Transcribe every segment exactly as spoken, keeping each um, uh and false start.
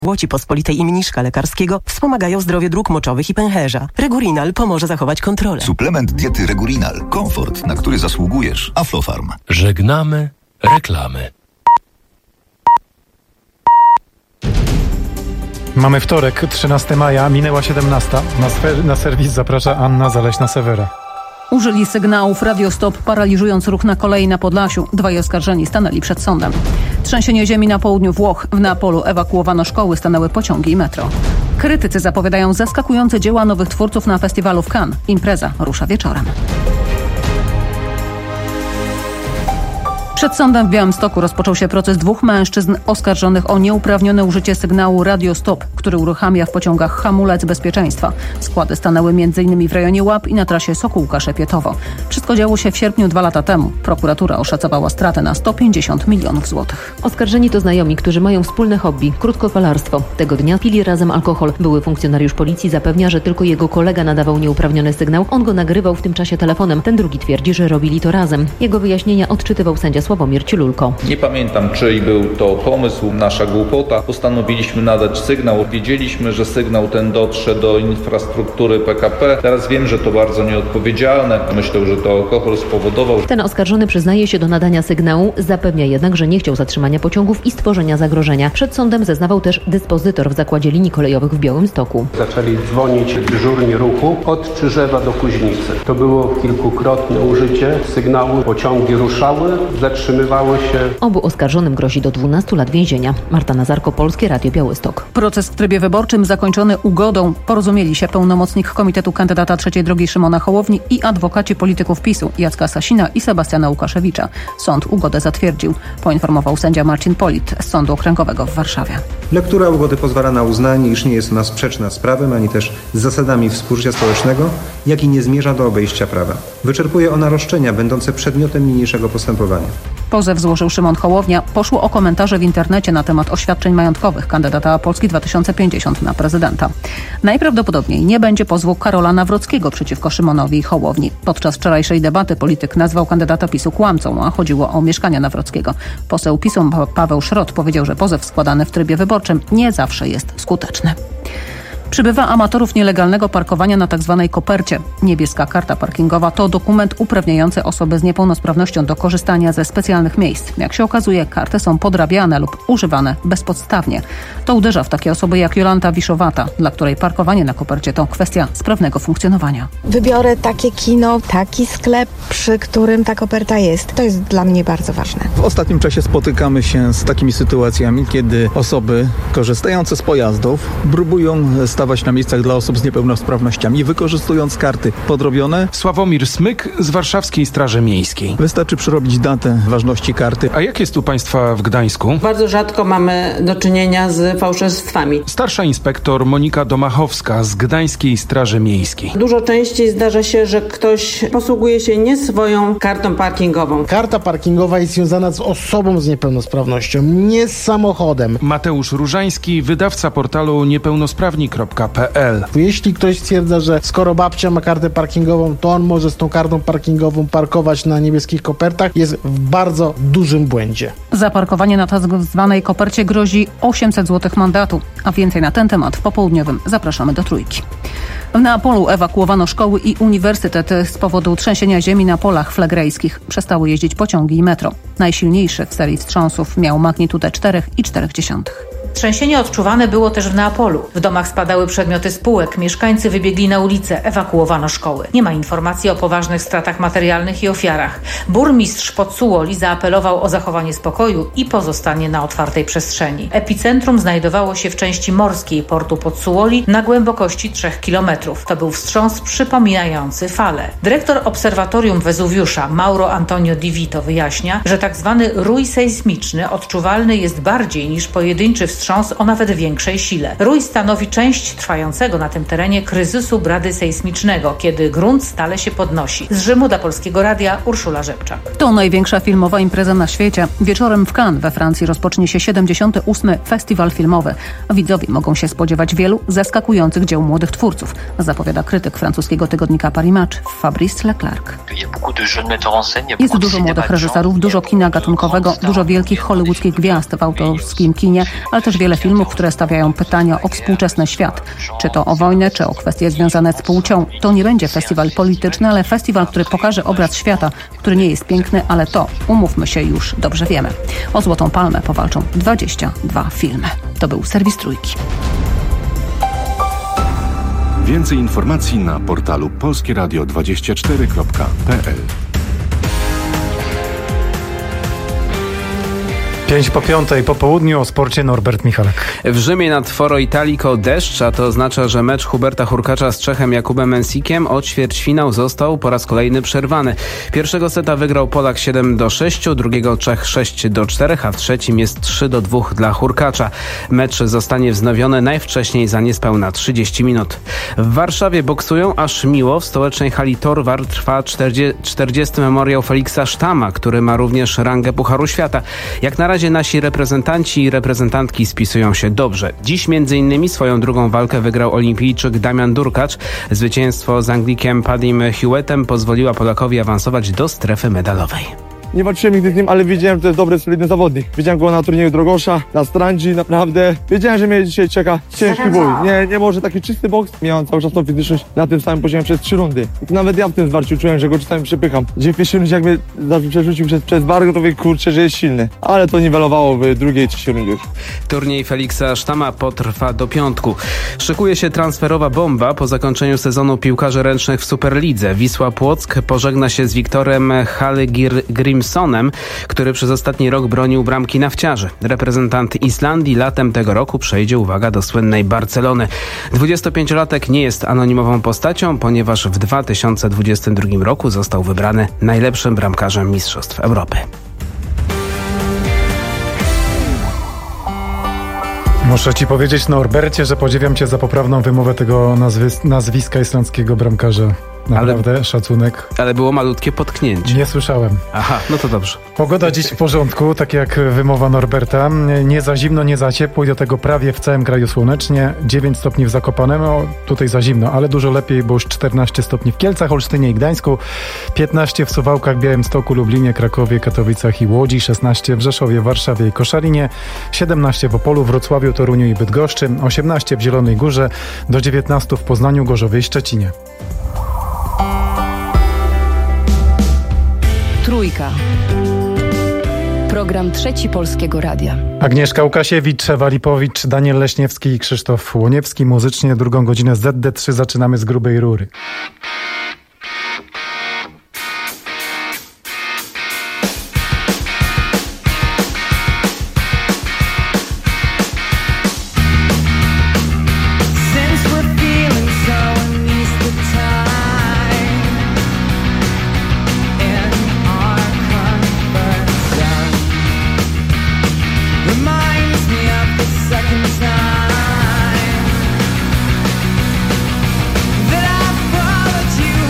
Łoci Pospolitej i Mniszka Lekarskiego wspomagają zdrowie dróg moczowych i pęcherza. Regurinal pomoże zachować kontrolę. Suplement diety Regurinal. Komfort, na który zasługujesz. Aflofarm. Żegnamy reklamy. Mamy wtorek, trzynastego maja, minęła siedemnasta. Na, sfer- na serwis zaprasza Anna Zaleśna-Sewera. Użyli sygnałów radiostop, paraliżując ruch na kolei na Podlasiu. Dwaj oskarżeni stanęli przed sądem. Trzęsienie ziemi na południu Włoch. W Neapolu ewakuowano szkoły, stanęły pociągi i metro. Krytycy zapowiadają zaskakujące dzieła nowych twórców na festiwalu w Cannes. Impreza rusza wieczorem. Przed sądem w Białymstoku rozpoczął się proces dwóch mężczyzn oskarżonych o nieuprawnione użycie sygnału radiostop, który uruchamia w pociągach hamulec bezpieczeństwa. Składy stanęły m.in. w rejonie Łap i na trasie Sokółka-Szepietowo. Wszystko działo się w sierpniu dwa lata temu. Prokuratura oszacowała stratę na sto pięćdziesiąt milionów złotych. Oskarżeni to znajomi, którzy mają wspólne hobby – krótkofalarstwo. Tego dnia pili razem alkohol. Były funkcjonariusz policji zapewnia, że tylko jego kolega nadawał nieuprawniony sygnał. On go nagrywał w tym czasie telefonem. Ten drugi twierdzi, że robili to razem. Jego wyjaśnienia odczytywał sędzia Sławomir Ciululko. Nie pamiętam, czyj był to pomysł, nasza głupota. Postanowiliśmy nadać sygnał. Wiedzieliśmy, że sygnał ten dotrze do infrastruktury P K P. Teraz wiem, że to bardzo nieodpowiedzialne. Myślę, że to alkohol spowodował. Ten oskarżony przyznaje się do nadania sygnału, zapewnia jednak, że nie chciał zatrzymania pociągów i stworzenia zagrożenia. Przed sądem zeznawał też dyspozytor w zakładzie linii kolejowych w Białymstoku. Zaczęli dzwonić dyżurni ruchu od Czyżewa do Kuźnicy. To było kilkukrotne użycie sygnału. Pociągi ruszały, zatrzymywały się. Obu oskarżonym grozi do dwunastu lat więzienia. Marta Nazarko, Polskie Radio Białystok. Proces w trybie wyborczym zakończony ugodą. Porozumieli się pełnomocnik Komitetu Kandydata Trzeciej Drogi Szymona Hołowni i adwokaci polityków PiSu Jacka Sasina i Sebastiana Łukaszewicza. Sąd ugodę zatwierdził, poinformował sędzia Marcin Polit z Sądu Okręgowego w Warszawie. Lektura ugody pozwala na uznanie, iż nie jest ona sprzeczna z prawem, ani też z zasadami współżycia społecznego, jak i nie zmierza do obejścia prawa. Wyczerpuje ona roszczenia będące przedmiotem niniejszego postępowania. Pozew złożył Szymon Hołownia. Poszło o komentarze w internecie na temat oświadczeń majątkowych kandydata Polski dwa tysiące pięćdziesiąt na prezydenta. Najprawdopodobniej nie będzie pozwu Karola Nawrockiego przeciwko Szymonowi Hołowni. Podczas wczorajszej debaty polityk nazwał kandydata PiSu kłamcą, a chodziło o mieszkania Nawrockiego. Poseł PiSu Paweł Szrot powiedział, że pozew składany w trybie wyborczym nie zawsze jest skuteczny. Przybywa amatorów nielegalnego parkowania na tzw. kopercie. Niebieska karta parkingowa to dokument uprawniający osoby z niepełnosprawnością do korzystania ze specjalnych miejsc. Jak się okazuje, karty są podrabiane lub używane bezpodstawnie. To uderza w takie osoby jak Jolanta Wiszowata, dla której parkowanie na kopercie to kwestia sprawnego funkcjonowania. Wybiorę takie kino, taki sklep, przy którym ta koperta jest. To jest dla mnie bardzo ważne. W ostatnim czasie spotykamy się z takimi sytuacjami, kiedy osoby korzystające z pojazdów próbują stawać na miejscach dla osób z niepełnosprawnościami, wykorzystując karty podrobione. Sławomir Smyk z Warszawskiej Straży Miejskiej. Wystarczy przerobić datę ważności karty. A jak jest u Państwa w Gdańsku? Bardzo rzadko mamy do czynienia z fałszerstwami. Starsza inspektor Monika Domachowska z Gdańskiej Straży Miejskiej. Dużo częściej zdarza się, że ktoś posługuje się nie swoją kartą parkingową. Karta parkingowa jest związana z osobą z niepełnosprawnością, nie z samochodem. Mateusz Różański, wydawca portalu niepełnosprawni kropka pe el. Jeśli ktoś stwierdza, że skoro babcia ma kartę parkingową, to on może z tą kartą parkingową parkować na niebieskich kopertach, jest w bardzo dużym błędzie. Za parkowanie na tak zwanej kopercie grozi osiemset złotych mandatu. A więcej na ten temat w popołudniowym zapraszamy do Trójki. W Neapolu ewakuowano szkoły i uniwersytety z powodu trzęsienia ziemi na polach flegrejskich. Przestały jeździć pociągi i metro. Najsilniejszy w serii wstrząsów miał magnitudę cztery i cztery dziesiąte. Trzęsienie odczuwane było też w Neapolu. W domach spadały przedmioty spółek, mieszkańcy wybiegli na ulicę, ewakuowano szkoły. Nie ma informacji o poważnych stratach materialnych i ofiarach. Burmistrz Pozzuoli zaapelował o zachowanie spokoju i pozostanie na otwartej przestrzeni. Epicentrum znajdowało się w części morskiej portu Pozzuoli na głębokości trzech kilometrów. To był wstrząs przypominający falę. Dyrektor Obserwatorium Wezuwiusza Mauro Antonio Di Vito wyjaśnia, że tak zwany rój sejsmiczny odczuwalny jest bardziej niż pojedynczy wstrząs o nawet większej sile. Rój stanowi część trwającego na tym terenie kryzysu brady sejsmicznego, kiedy grunt stale się podnosi. Z Rzymu dla Polskiego Radia Urszula Rzepczak. To największa filmowa impreza na świecie. Wieczorem w Cannes we Francji rozpocznie się siedemdziesiąty ósmy Festiwal Filmowy. Widzowie mogą się spodziewać wielu zaskakujących dzieł młodych twórców, zapowiada krytyk francuskiego tygodnika Paris Match Fabrice Leclerc. Jest dużo młodych reżyserów, dużo kina gatunkowego, dużo wielkich hollywoodzkich gwiazd w autorskim kinie, ale też też wiele filmów, które stawiają pytania o współczesny świat. Czy to o wojnę, czy o kwestie związane z płcią. To nie będzie festiwal polityczny, ale festiwal, który pokaże obraz świata, który nie jest piękny, ale to, umówmy się, już dobrze wiemy. O Złotą Palmę powalczą dwadzieścia dwa filmy. To był serwis Trójki. Więcej informacji na portalu polskie radio dwadzieścia cztery kropka p l. Pięć po piątej po południu o sporcie Norbert Michalek. W Rzymie nad Foro Italico deszcz, a to oznacza, że mecz Huberta Hurkacza z Czechem Jakubem Mensikiem o ćwierćfinał został po raz kolejny przerwany. Pierwszego seta wygrał Polak siedem do sześciu, drugiego Czech sześć do czterech, a w trzecim jest trzy do dwóch dla Hurkacza. Mecz zostanie wznowiony najwcześniej za niespełna trzydzieści minut. W Warszawie boksują aż miło. W stołecznej hali Torwar trwa czterdziesty memoriał Feliksa Sztama, który ma również rangę Pucharu Świata. Jak na razie nasi reprezentanci i reprezentantki spisują się dobrze. Dziś między innymi swoją drugą walkę wygrał olimpijczyk Damian Durkacz. Zwycięstwo z Anglikiem Padim Hewettem pozwoliła Polakowi awansować do strefy medalowej. Nie walczyłem nigdy z nim, ale wiedziałem, że to jest dobry, solidny zawodnik. Widziałem go na turnieju Drogosza, na Strandzi, naprawdę. Wiedziałem, że mnie dzisiaj czeka ciężki bój. Nie, nie może taki czysty boks. Miałem cały czas tą fizyczność na tym samym poziomie przez trzy rundy. I nawet ja w tym zwarciu czułem, że go czasami przepycham. Gdzie w pierwszej rundzie jak mnie przerzucił przez, przez bargo, to mówię, kurczę, że jest silny. Ale to niwelowało w drugiej, trzeciej rundzie. Turniej Feliksa Sztama potrwa do piątku. Szykuje się transferowa bomba. Po zakończeniu sezonu piłkarzy ręcznych w Superlidze Wisła Płock pożegna się z Wiktorem Hallgrimsonem, który przez ostatni rok bronił bramki Nawciarzy. Reprezentant Islandii latem tego roku przejdzie, uwaga, do słynnej Barcelony. dwudziestopięciolatek nie jest anonimową postacią, ponieważ w dwa tysiące dwudziestym drugim roku został wybrany najlepszym bramkarzem Mistrzostw Europy. Muszę ci powiedzieć, Norbercie, że podziwiam cię za poprawną wymowę tego nazwy- nazwiska islandzkiego bramkarza. Naprawdę, ale, szacunek. Ale było malutkie potknięcie. Nie słyszałem. Aha, no to dobrze. Pogoda dziś w porządku, tak jak wymowa Norberta. Nie za zimno, nie za ciepło i do tego prawie w całym kraju słonecznie. dziewięć stopni w Zakopanem, no tutaj za zimno, ale dużo lepiej, bo już czternaście stopni w Kielcach, Olsztynie i Gdańsku, piętnaście w Suwałkach, Białymstoku, Lublinie, Krakowie, Katowicach i Łodzi, szesnaście w Rzeszowie, Warszawie i Koszalinie, siedemnaście w Opolu, Wrocławiu, Toruniu i Bydgoszczy, osiemnaście w Zielonej Górze, do dziewiętnastu w Poznaniu, Gorzowie i Szczecinie. Trójka. Program Trzeci Polskiego Radia. Agnieszka Łukasiewicz, Ewa Lipowicz, Daniel Leśniewski i Krzysztof Łoniewski. Muzycznie drugą godzinę Z D trzy zaczynamy z grubej rury. That I followed you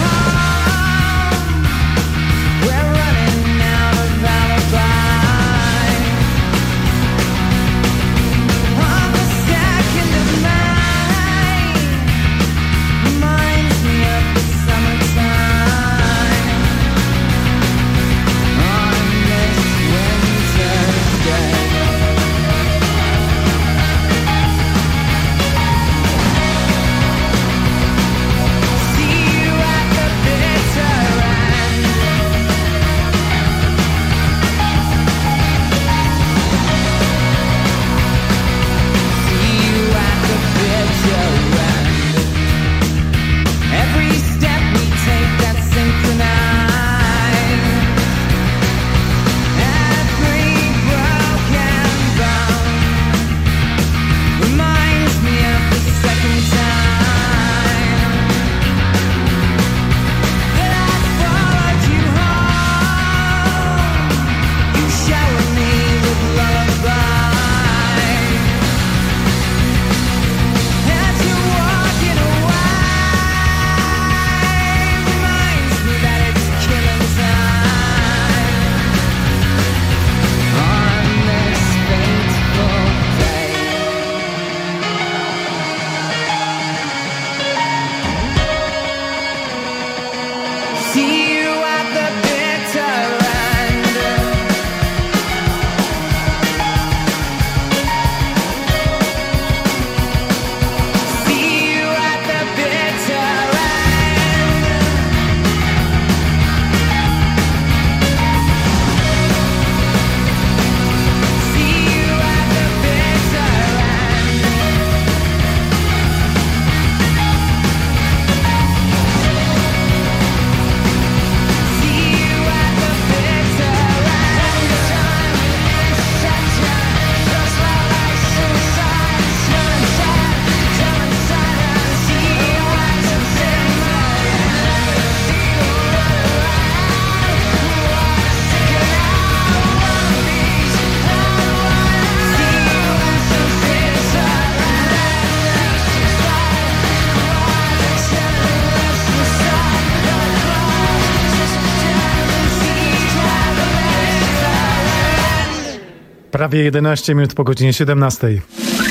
Prawie jedenaście minut po godzinie siedemnastej.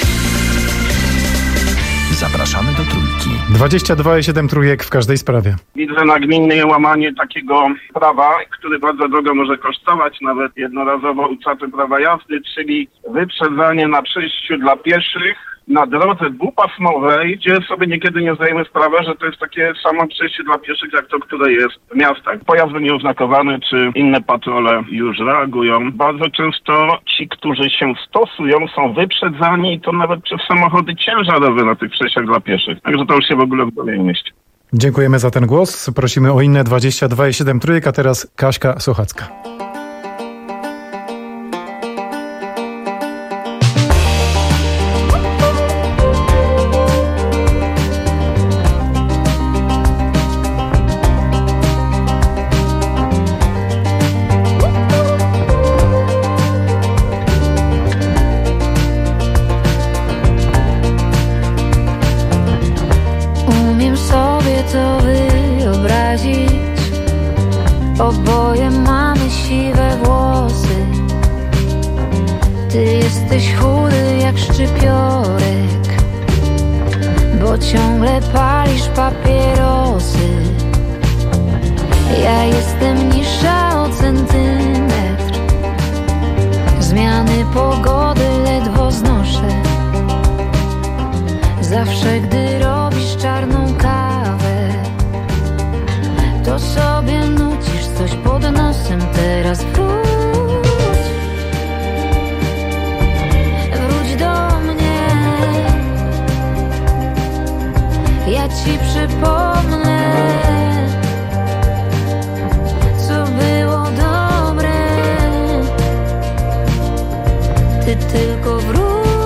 Zapraszamy do Trójki. dwadzieścia dwa i siedem trójek w każdej sprawie. Widzę nagminne łamanie takiego prawa, które bardzo drogo może kosztować, nawet jednorazowo utratę prawa jazdy, czyli wyprzedzanie na przejściu dla pieszych na drodze dwupasmowej, gdzie sobie niekiedy nie zdajemy sprawy, że to jest takie samo przejście dla pieszych, jak to, które jest w miastach. Pojazdy nieoznakowane czy inne patrole już reagują. Bardzo często ci, którzy się stosują, są wyprzedzani i to nawet przez samochody ciężarowe na tych przejściach dla pieszych. Także to już się w ogóle w głowie nie mieści. Dziękujemy za ten głos. Prosimy o inne dwadzieścia dwa i siedem trójek, a teraz Kaśka Sochacka. Oboje mamy siwe włosy. Ty jesteś chudy jak szczypiorek, bo ciągle palisz papierosy. Ja jestem niższa o centymetr, zmiany pogody ledwo znoszę. Zawsze gdy robisz czarną kawę, to sobie nucisz coś pod nosem. Teraz wróć, wróć do mnie. Ja ci przypomnę, co było dobre. Ty tylko wróć.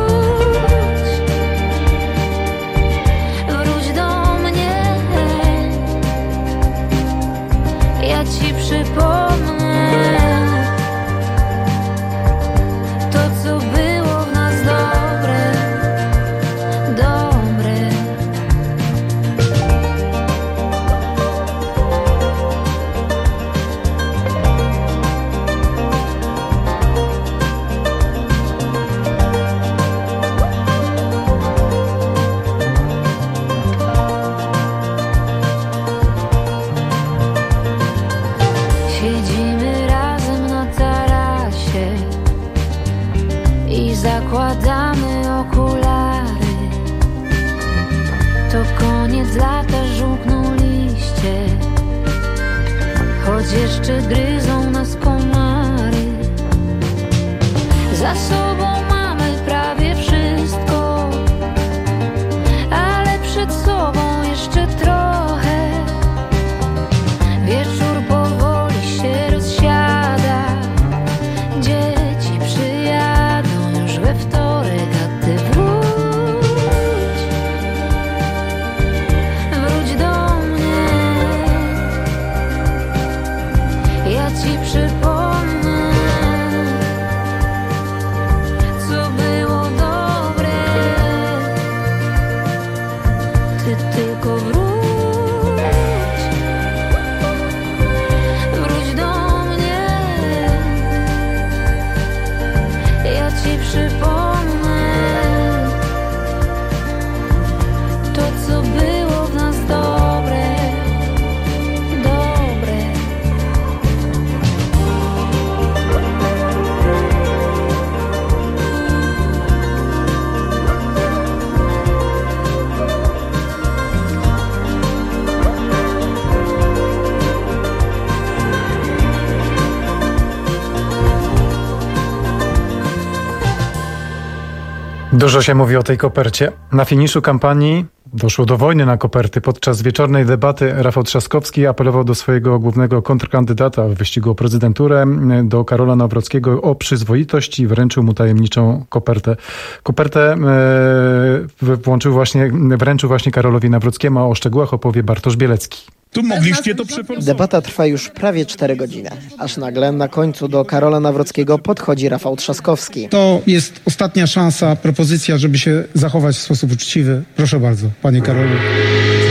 Ci przypomnę to, co było w nas dobre, dobre. Siedzimy razem na tarasie i zakładamy okulary. To koniec lata, żółkną liście, choć jeszcze gryzą nas komary. Za sobą mamy prawie wszystko, ale przed sobą jeszcze trochę. Wieczór powoli się rozsiada, dzieci przyjadą już we wtorek, a ty wróć, wróć do mnie. Ja ci przypomnę, co było dobre. Ty tylko wróć. Ci przypomnę to, co było w nas dobre, dobre. Dużo się mówi o tej kopercie. Na finiszu kampanii doszło do wojny na koperty. Podczas wieczornej debaty Rafał Trzaskowski apelował do swojego głównego kontrkandydata w wyścigu o prezydenturę, do Karola Nawrockiego, o przyzwoitość i wręczył mu tajemniczą kopertę. Kopertę e, włączył właśnie, wręczył właśnie Karolowi Nawrockiemu, a o szczegółach opowie Bartosz Bielecki. Tu mogliście to przeforsować. Debata trwa już prawie cztery godziny, aż nagle na końcu do Karola Nawrockiego podchodzi Rafał Trzaskowski. To jest ostatnia szansa, propozycja, żeby się zachować w sposób uczciwy. Proszę bardzo, panie Karolu.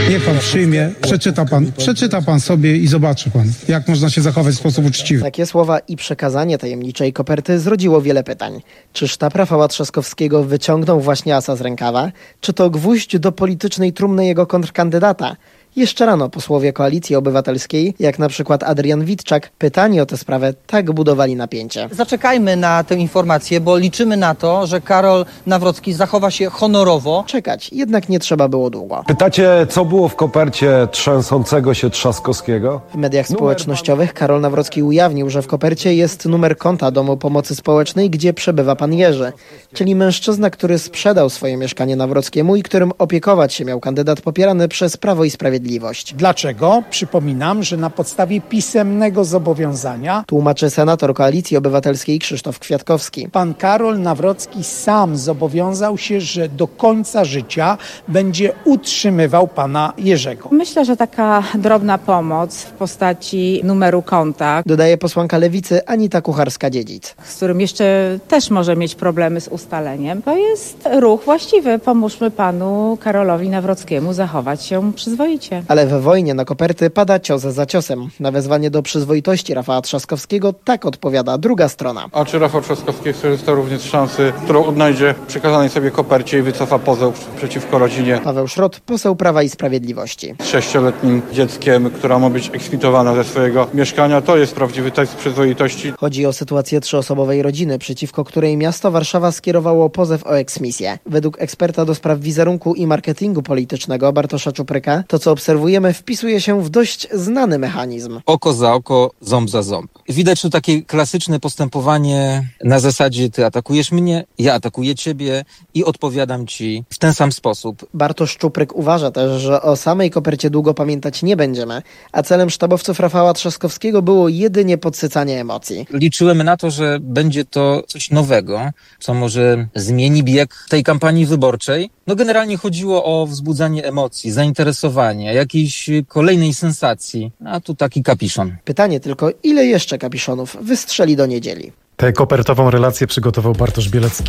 Niech pan przyjmie, przeczyta pan, przeczyta pan sobie i zobaczy pan, jak można się zachować w sposób uczciwy. Takie słowa i przekazanie tajemniczej koperty zrodziło wiele pytań. Czy sztab Rafała Trzaskowskiego wyciągnął właśnie asa z rękawa? Czy to gwóźdź do politycznej trumny jego kontrkandydata? Jeszcze rano posłowie Koalicji Obywatelskiej, jak na przykład Adrian Witczak, pytani o tę sprawę, tak budowali napięcie. Zaczekajmy na tę informację, bo liczymy na to, że Karol Nawrocki zachowa się honorowo. Czekać, jednak nie trzeba było długo. Pytacie, co było w kopercie trzęsącego się Trzaskowskiego? W mediach społecznościowych Karol Nawrocki ujawnił, że w kopercie jest numer konta Domu Pomocy Społecznej, gdzie przebywa pan Jerzy, czyli mężczyzna, który sprzedał swoje mieszkanie Nawrockiemu i którym opiekować się miał kandydat popierany przez Prawo i Sprawiedliwość. Dlaczego? Przypominam, że na podstawie pisemnego zobowiązania, tłumaczy senator Koalicji Obywatelskiej Krzysztof Kwiatkowski, pan Karol Nawrocki sam zobowiązał się, że do końca życia będzie utrzymywał pana Jerzego. Myślę, że taka drobna pomoc w postaci numeru konta, dodaje posłanka Lewicy Anita Kucharska-Dziedzic, z którym jeszcze też może mieć problemy z ustaleniem, to jest ruch właściwy. Pomóżmy panu Karolowi Nawrockiemu zachować się przyzwoicie. Ale we wojnie na koperty pada cios za ciosem. Na wezwanie do przyzwoitości Rafała Trzaskowskiego tak odpowiada druga strona. A czy Rafał Trzaskowski skorzysta również z szansy, którą odnajdzie w przekazanej sobie kopercie i wycofa pozew przeciwko rodzinie? Paweł Szrot, poseł Prawa i Sprawiedliwości. Z sześcioletnim dzieckiem, która ma być eksmitowana ze swojego mieszkania, to jest prawdziwy test przyzwoitości. Chodzi o sytuację trzyosobowej rodziny, przeciwko której miasto Warszawa skierowało pozew o eksmisję. Według eksperta do spraw wizerunku i marketingu politycznego Bartosza Czupryka, to co obserwujemy wpisuje się w dość znany mechanizm. Oko za oko, ząb za ząb. Widać tu takie klasyczne postępowanie na zasadzie ty atakujesz mnie, ja atakuję ciebie i odpowiadam ci w ten sam sposób. Bartosz Czupryk uważa też, że o samej kopercie długo pamiętać nie będziemy, a celem sztabowców Rafała Trzaskowskiego było jedynie podsycanie emocji. Liczyłem na to, że będzie to coś nowego, co może zmieni bieg tej kampanii wyborczej. No generalnie chodziło o wzbudzanie emocji, zainteresowanie, jakiejś kolejnej sensacji, a tu taki kapiszon. Pytanie tylko, ile jeszcze kapiszonów wystrzeli do niedzieli? Tę kopertową relację przygotował Bartosz Bielecki.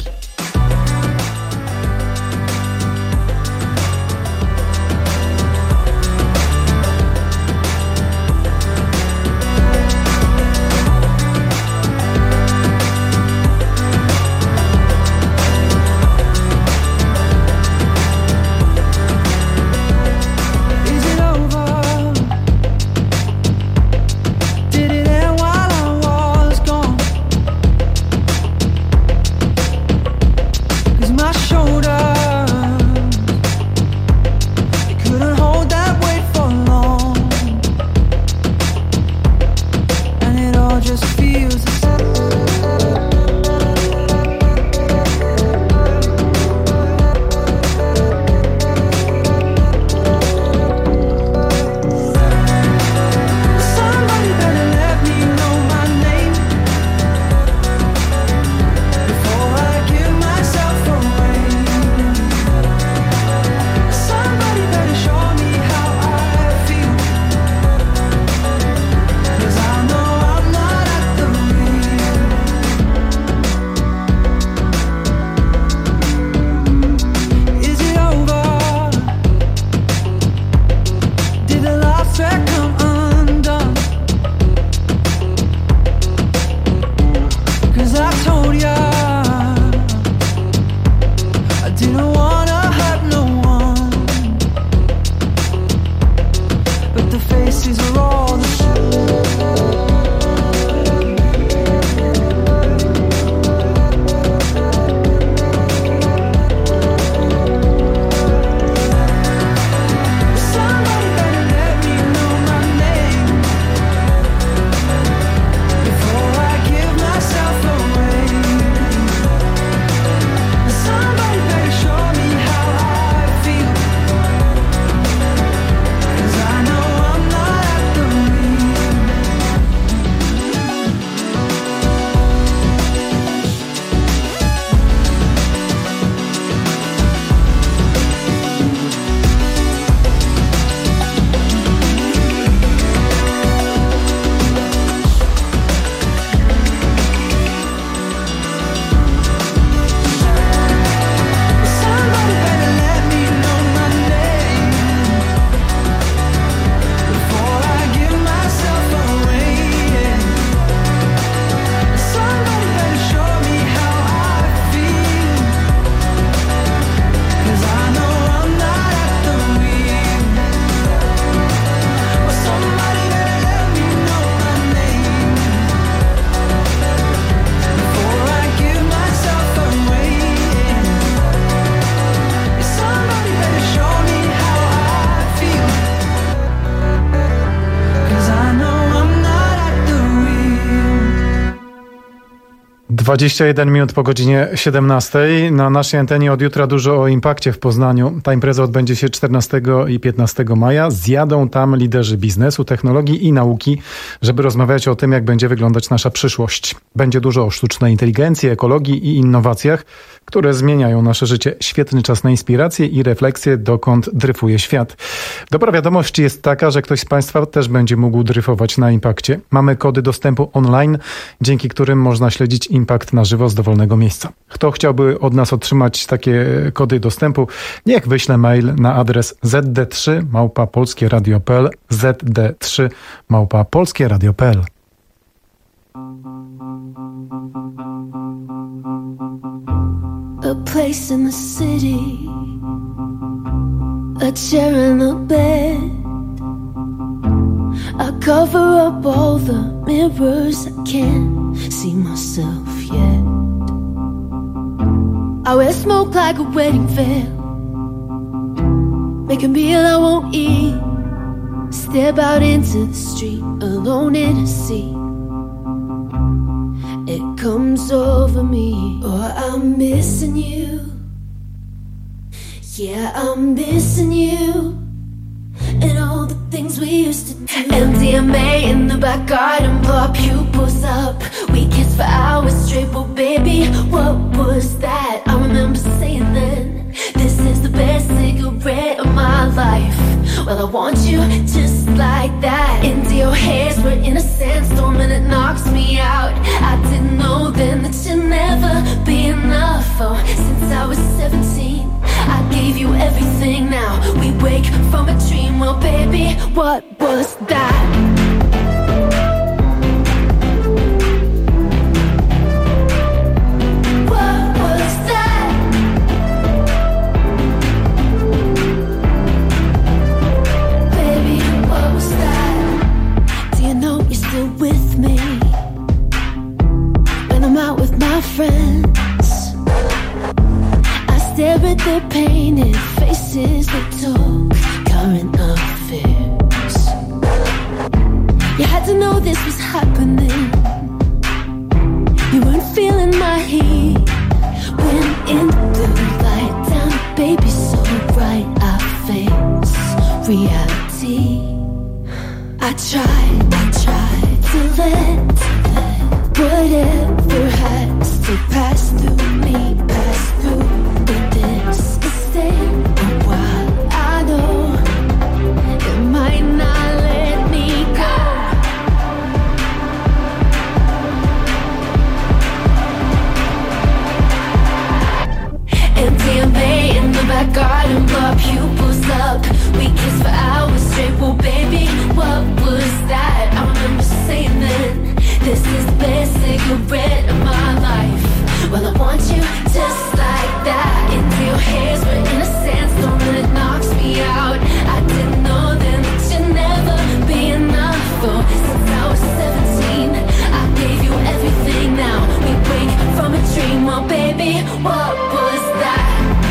dwadzieścia jeden minut po godzinie siedemnastej. Na naszej antenie od jutra dużo o Impakcie w Poznaniu. Ta impreza odbędzie się czternastego i piętnastego maja. Zjadą tam liderzy biznesu, technologii i nauki, żeby rozmawiać o tym, jak będzie wyglądać nasza przyszłość. Będzie dużo o sztucznej inteligencji, ekologii i innowacjach, które zmieniają nasze życie. Świetny czas na inspirację i refleksję, dokąd dryfuje świat. Dobra wiadomość jest taka, że ktoś z Państwa też będzie mógł dryfować na Impakcie. Mamy kody dostępu online, dzięki którym można śledzić Impact na żywo z dowolnego miejsca. Kto chciałby od nas otrzymać takie kody dostępu, niech wyśle mail na adres zet de trzy małpa polskie radio kropka pe el, zet de trzy małpa polskie radio kropka pe el. A place in the city, a chair and a bed. I cover up all the mirrors, I can't see myself yet. I wear smoke like a wedding veil, make a meal I won't eat, step out into the street alone in a sea. It comes over me, oh, I'm missing you. Yeah, I'm missing you. And all the things we used to do. M D M A in the back garden, blow our pupils up. We kissed for hours straight, well baby, what was that? I remember saying then, this is the best cigarette of my life. Well, I want you just like that. Into your hairs, we're in a sandstorm and it knocks me out. I didn't know then that you'd never be enough. Oh, since I was seventeen, I gave you everything. Now we wake from a dream. Well, baby, what was that? What was that? Baby, what was that? Do you know you're still with me when I'm out with my friends? I stare at their painted faces, they talk current affairs. You had to know this was happening. You weren't feeling my heat when in the blue light down, baby, so bright I face reality. I tried, I tried to let, to let whatever has to pass through me, pass through. But this is staying a while. I know it might not let me go. M D M A in the back garden, blow our pupils up. We kissed for hours straight, well baby, what was that? I remember saying then, this is the best cigarette of my life. Well, I want you just like that. Into your hairs, we're in a sandstorm and it knocks me out. I didn't know then that you'd never be enough. Oh, since I was seventeen, I gave you everything. Now we wake from a dream. Well, baby, what was that?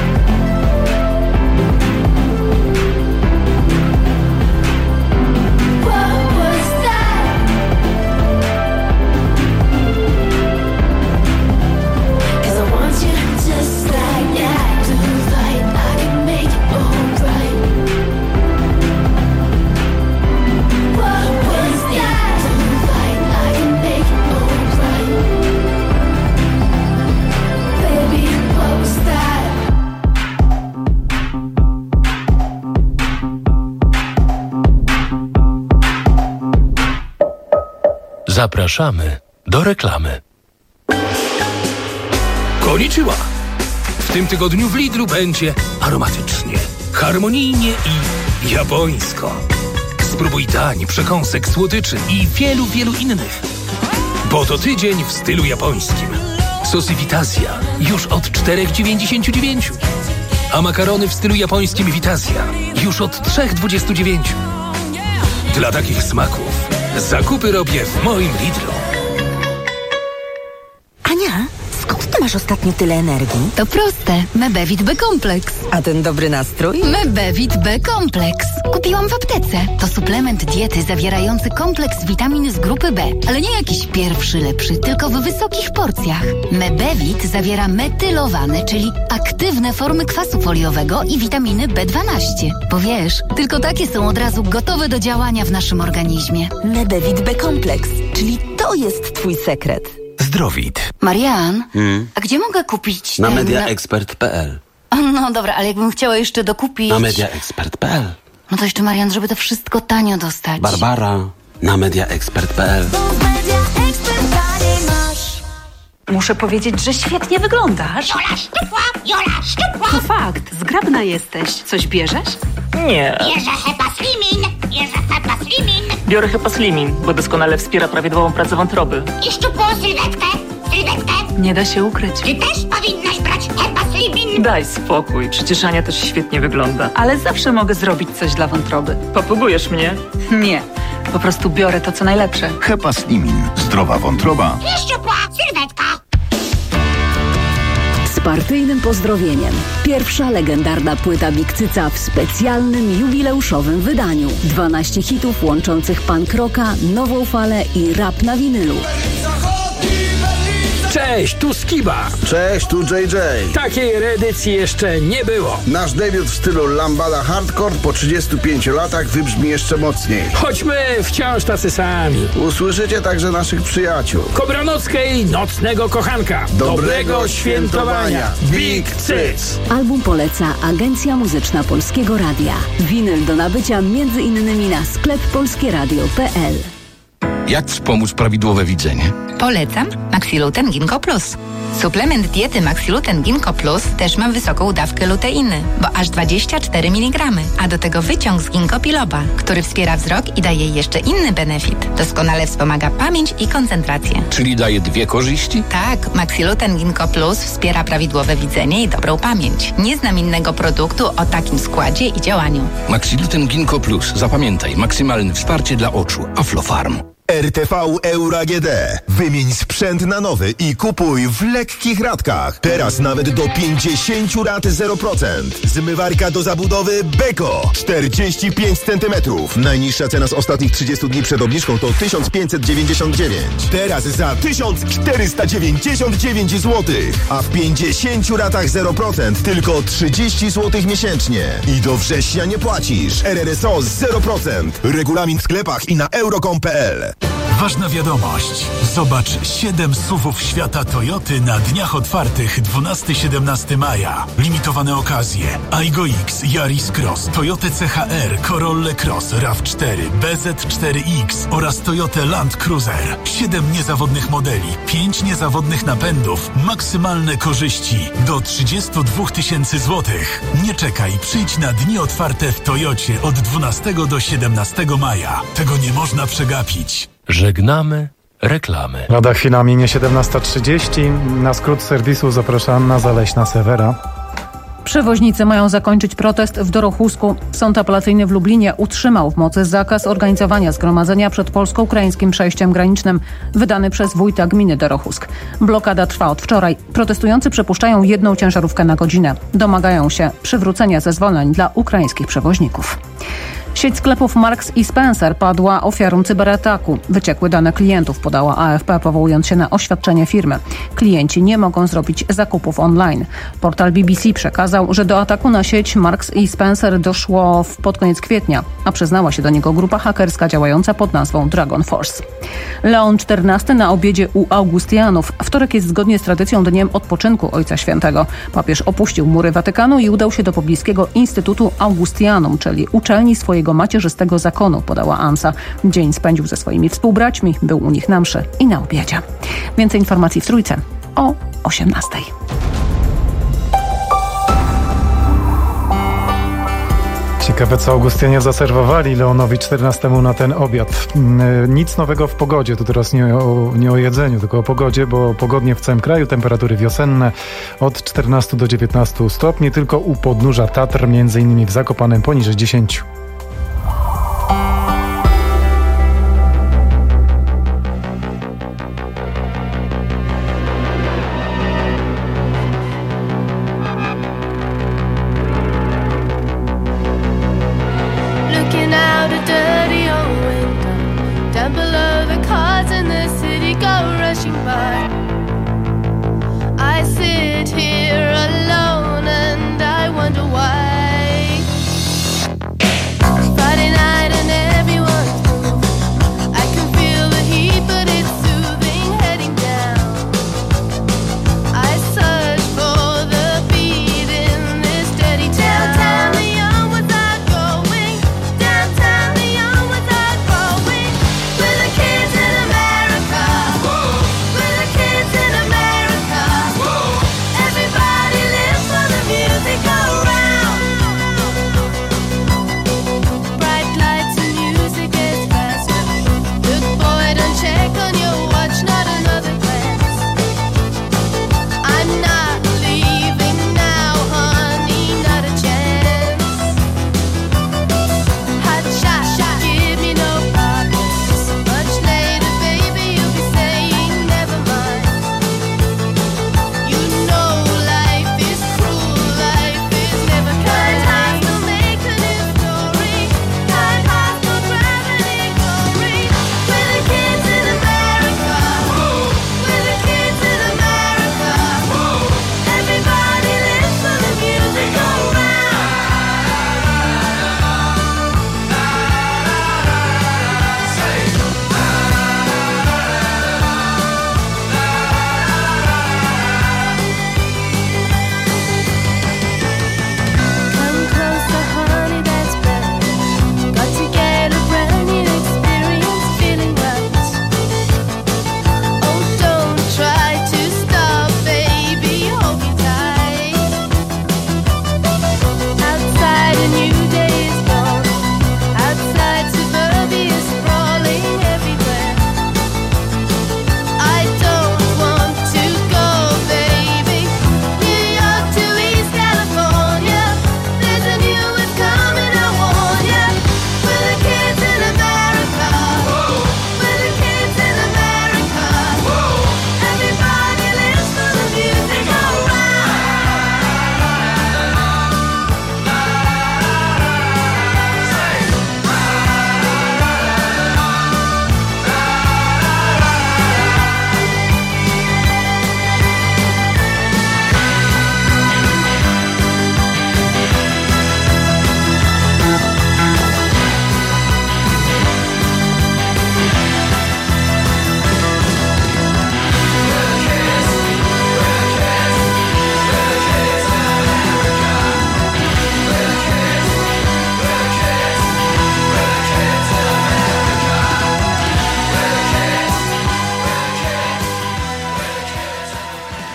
Zapraszamy do reklamy. Konnichiwa! W tym tygodniu w Lidlu będzie aromatycznie, harmonijnie i japońsko. Spróbuj dań, przekąsek, słodyczy i wielu, wielu innych. Bo to tydzień w stylu japońskim. Sosy Vitazja już od cztery dziewięćdziesiąt dziewięć. A makarony w stylu japońskim Vitazja już od trzy dwadzieścia dziewięć. Dla takich smaków zakupy robię w moim Lidlu. Ania, skąd ten masz ostatnio tyle energii? To proste. Mebevit B-kompleks. A ten dobry nastrój? Mebevit B-kompleks. Kupiłam w aptece. To suplement diety zawierający kompleks witamin z grupy B. Ale nie jakiś pierwszy lepszy, tylko w wysokich porcjach. Mebevit zawiera metylowany, czyli aktywne formy kwasu foliowego i witaminy B dwanaście. Bo wiesz, tylko takie są od razu gotowe do działania w naszym organizmie. Mebevit B-kompleks, czyli to jest twój sekret. Zdrowit. Marian, Hmm? a gdzie mogę kupić Na ten... mediaexpert kropka p l. No dobra, ale jakbym chciała jeszcze dokupić... Na mediaexpert kropka p l. No to jeszcze, Marian, żeby to wszystko tanio dostać. Barbara. Na mediaexpert kropka p l. Muszę powiedzieć, że świetnie wyglądasz. Jola szczupła, Jola szczupła. To fakt, zgrabna jesteś. Coś bierzesz? Nie. Bierze Hepa Slimin, bierze Hepa Slimin. Biorę Hepa Slimin, bo doskonale wspiera prawidłową pracę wątroby. I szczupłą sylwetkę, sylwetkę. Nie da się ukryć. Ty też powinnaś brać Hepa Slimin. Daj spokój, przecież Ania też świetnie wygląda. Ale zawsze mogę zrobić coś dla wątroby. Popugujesz mnie? Nie, po prostu biorę to, co najlepsze. Hepa Slimin. Zdrowa wątroba. I szczupła sylwetka. Z partyjnym pozdrowieniem. Pierwsza legendarna płyta Big Cyca w specjalnym, jubileuszowym wydaniu. dwanaście hitów łączących punk rocka, nową falę i rap na winylu. Cześć, tu Skiba. Cześć, tu J J. Takiej reedycji jeszcze nie było. Nasz debiut w stylu lambada hardcore po trzydziestu pięciu latach wybrzmi jeszcze mocniej. Choćmy wciąż tacy sami. Usłyszycie także naszych przyjaciół. Kobranockiej Nocnego Kochanka. Dobrego, Dobrego świętowania. Big Cyc. Album poleca Agencja Muzyczna Polskiego Radia. Winyl do nabycia między innymi na sklep polskieradio kropka p l. Jak wspomóc prawidłowe widzenie? Polecam Maxiluten Ginkgo Plus. Suplement diety Maxiluten Ginkgo Plus też ma wysoką dawkę luteiny, bo aż dwadzieścia cztery miligramy, a do tego wyciąg z ginkgo biloba, który wspiera wzrok i daje jeszcze inny benefit. Doskonale wspomaga pamięć i koncentrację. Czyli daje dwie korzyści? Tak, Maxiluten Ginkgo Plus wspiera prawidłowe widzenie i dobrą pamięć. Nie znam innego produktu o takim składzie i działaniu. Maxiluten Ginkgo Plus. Zapamiętaj, maksymalne wsparcie dla oczu. Aflofarm. R T V Euro A G D. Wymień sprzęt na nowy i kupuj w lekkich ratkach. Teraz nawet do pięćdziesięciu rat zero procent. Zmywarka do zabudowy Beko. czterdzieści pięć centymetrów. Najniższa cena z ostatnich trzydziestu dni przed obniżką to tysiąc pięćset dziewięćdziesiąt dziewięć. Teraz za tysiąc czterysta dziewięćdziesiąt dziewięć złotych. A w pięćdziesięciu ratach zero procent tylko trzydzieści złotych miesięcznie. I do września nie płacisz. R R S O zero procent. Regulamin w sklepach i na euro kropka com kropka p l. Ważna wiadomość. Zobacz siedem suwów świata Toyoty na dniach otwartych dwunastego do siedemnastego maja. Limitowane okazje. Aygo X, Yaris Cross, Toyota C H R, Corolla Cross, RAV cztery, B Z cztery X oraz Toyota Land Cruiser. siedem niezawodnych modeli, pięć niezawodnych napędów, maksymalne korzyści do trzydziestu dwóch tysięcy złotych. Nie czekaj, przyjdź na dni otwarte w Toyocie od dwunastego do siedemnastego maja. Tego nie można przegapić. Żegnamy reklamy. Lada chwila minie siedemnasta trzydzieści. Na skrót serwisu zaprasza Anna Zaleśna-Sewera. Przewoźnicy mają zakończyć protest w Dorochusku. Sąd apelacyjny w Lublinie utrzymał w mocy zakaz organizowania zgromadzenia przed polsko-ukraińskim przejściem granicznym wydany przez wójta gminy Dorochusk. Blokada trwa od wczoraj. Protestujący przepuszczają jedną ciężarówkę na godzinę. Domagają się przywrócenia zezwoleń dla ukraińskich przewoźników. Sieć sklepów Marks i Spencer padła ofiarą cyberataku. Wyciekły dane klientów, podała A F P, powołując się na oświadczenie firmy. Klienci nie mogą zrobić zakupów online. Portal B B C przekazał, że do ataku na sieć Marks i Spencer doszło w pod koniec kwietnia, a przyznała się do niego grupa hakerska działająca pod nazwą Dragon Force. Leon czternasty na obiedzie u Augustianów. Wtorek jest zgodnie z tradycją dniem odpoczynku Ojca Świętego. Papież opuścił mury Watykanu i udał się do pobliskiego Instytutu Augustianum, czyli uczelni swojego macierzystego zakonu, podała ANSA. Dzień spędził ze swoimi współbraćmi, był u nich na mszy i na obiedzie. Więcej informacji w Trójce o osiemnastej. Ciekawe, co Augustianie zaserwowali Leonowi czternastemu na ten obiad. Nic nowego w pogodzie, tu teraz nie o, nie o jedzeniu, tylko o pogodzie, bo pogodnie w całym kraju, temperatury wiosenne od czternastu do dziewiętnastu stopni, tylko u podnóża Tatr, między innymi w Zakopanem poniżej dziesięciu.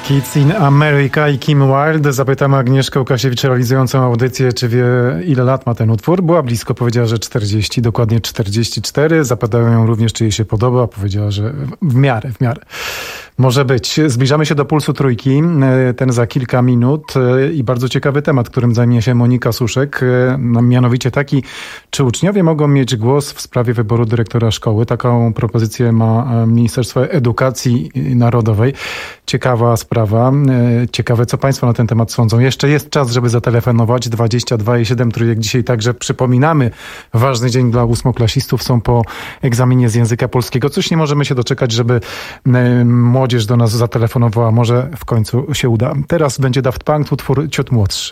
Kids in America i Kim Wilde. Zapytamy Agnieszkę Łukasiewicz, realizującą audycję, czy wie, ile lat ma ten utwór. Była blisko, powiedziała, że czterdzieści, dokładnie czterdzieści cztery. Zapytałem ją również, czy jej się podoba. Powiedziała, że w miarę, w miarę. Może być. Zbliżamy się do Pulsu Trójki, ten za kilka minut i bardzo ciekawy temat, którym zajmie się Monika Suszek, mianowicie taki, czy uczniowie mogą mieć głos w sprawie wyboru dyrektora szkoły. Taką propozycję ma Ministerstwo Edukacji Narodowej. Ciekawa sprawa. Ciekawe, co Państwo na ten temat sądzą. Jeszcze jest czas, żeby zatelefonować. dwadzieścia dwa i siedem trójek. Dzisiaj także przypominamy, ważny dzień dla ósmoklasistów. Są po egzaminie z języka polskiego. Coś nie możemy się doczekać, żeby młodzież do nas zatelefonowała. Może w końcu się uda. Teraz będzie Daft Punk, utwór Ciut Młodszy.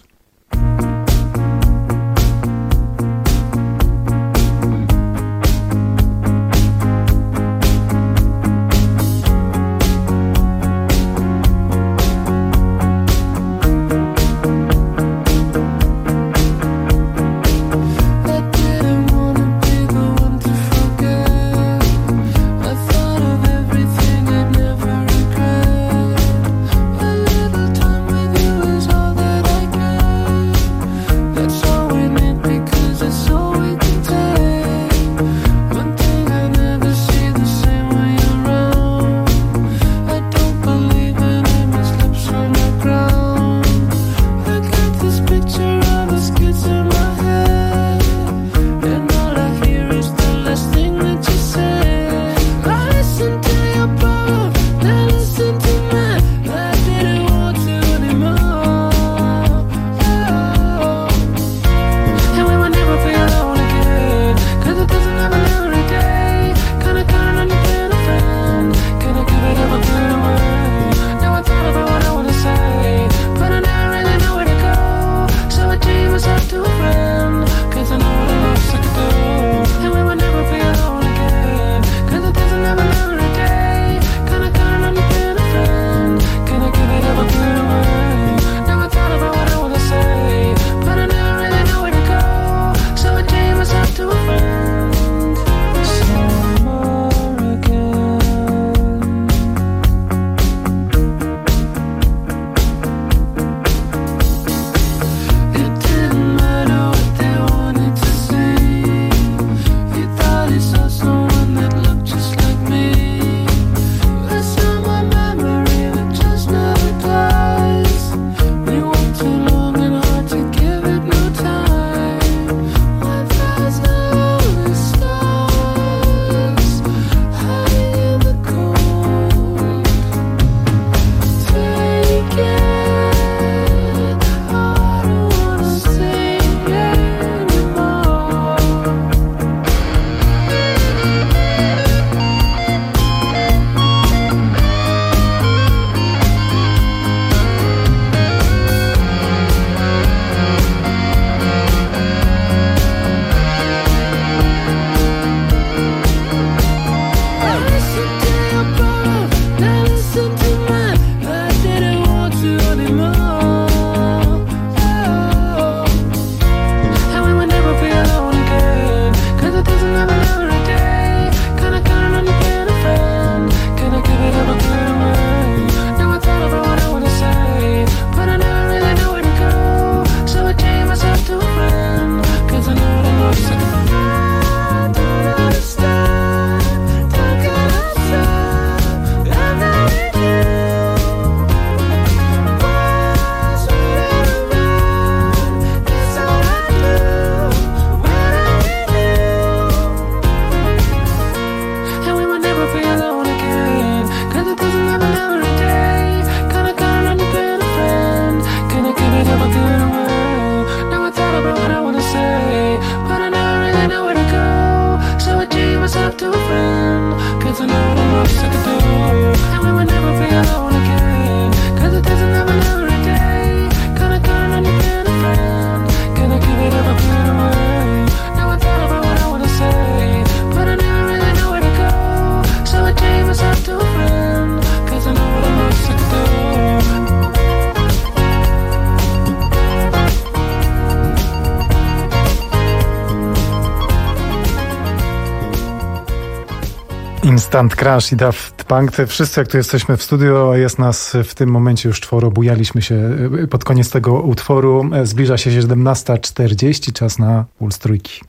Instant Crash i Daft Punkt. Wszyscy, jak tu jesteśmy w studio, jest nas w tym momencie już czworo, bujaliśmy się pod koniec tego utworu. Zbliża się siedemnasta czterdzieści, czas na Puls Trójki.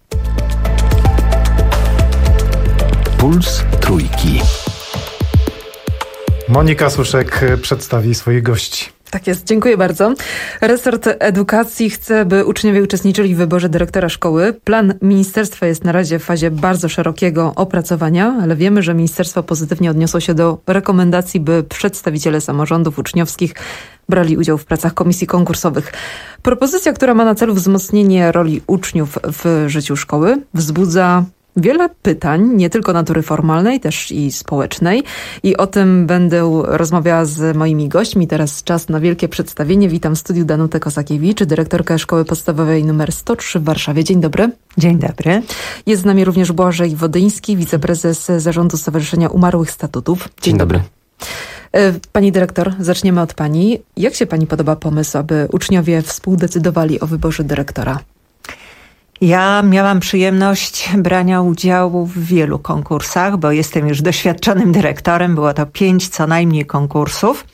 Puls Trójki. Monika Suszek przedstawi swoich gości. Tak jest, dziękuję bardzo. Resort Edukacji chce, by uczniowie uczestniczyli w wyborze dyrektora szkoły. Plan ministerstwa jest na razie w fazie bardzo szerokiego opracowania, ale wiemy, że ministerstwo pozytywnie odniosło się do rekomendacji, by przedstawiciele samorządów uczniowskich brali udział w pracach komisji konkursowych. Propozycja, która ma na celu wzmocnienie roli uczniów w życiu szkoły, wzbudza wiele pytań, nie tylko natury formalnej, też i społecznej. I o tym będę rozmawiała z moimi gośćmi. Teraz czas na wielkie przedstawienie. Witam w studiu Danutę Kosakiewicz, dyrektorkę Szkoły Podstawowej nr sto trzy w Warszawie. Dzień dobry. Dzień dobry. Jest z nami również Błażej Wodyński, wiceprezes Zarządu Stowarzyszenia Umarłych Statutów. Dzień, Dzień dobry. Pani dyrektor, zaczniemy od pani. Jak się pani podoba pomysł, aby uczniowie współdecydowali o wyborze dyrektora? Ja miałam przyjemność brania udziału w wielu konkursach, bo jestem już doświadczonym dyrektorem. Było to pięć co najmniej konkursów.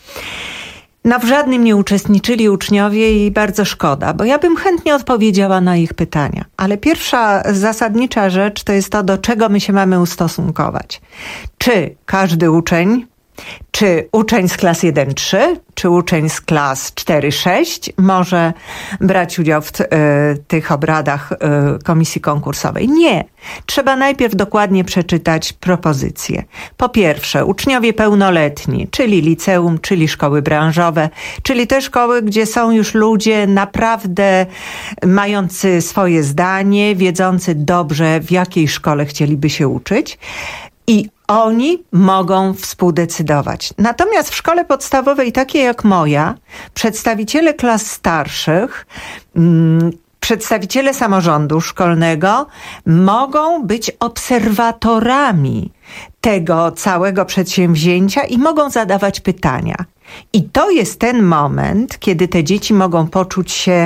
No w żadnym nie uczestniczyli uczniowie i bardzo szkoda, bo ja bym chętnie odpowiedziała na ich pytania. Ale pierwsza zasadnicza rzecz to jest to, do czego my się mamy ustosunkować. Czy każdy uczeń, czy uczeń z klas jeden trzy, czy uczeń z klas cztery sześć może brać udział w t- y, tych obradach y, komisji konkursowej? Nie. Trzeba najpierw dokładnie przeczytać propozycje. Po pierwsze, uczniowie pełnoletni, czyli liceum, czyli szkoły branżowe, czyli te szkoły, gdzie są już ludzie naprawdę mający swoje zdanie, wiedzący dobrze, w jakiej szkole chcieliby się uczyć. I oni mogą współdecydować. Natomiast w szkole podstawowej, takiej jak moja, przedstawiciele klas starszych, mm, przedstawiciele samorządu szkolnego mogą być obserwatorami tego całego przedsięwzięcia i mogą zadawać pytania. I to jest ten moment, kiedy te dzieci mogą poczuć się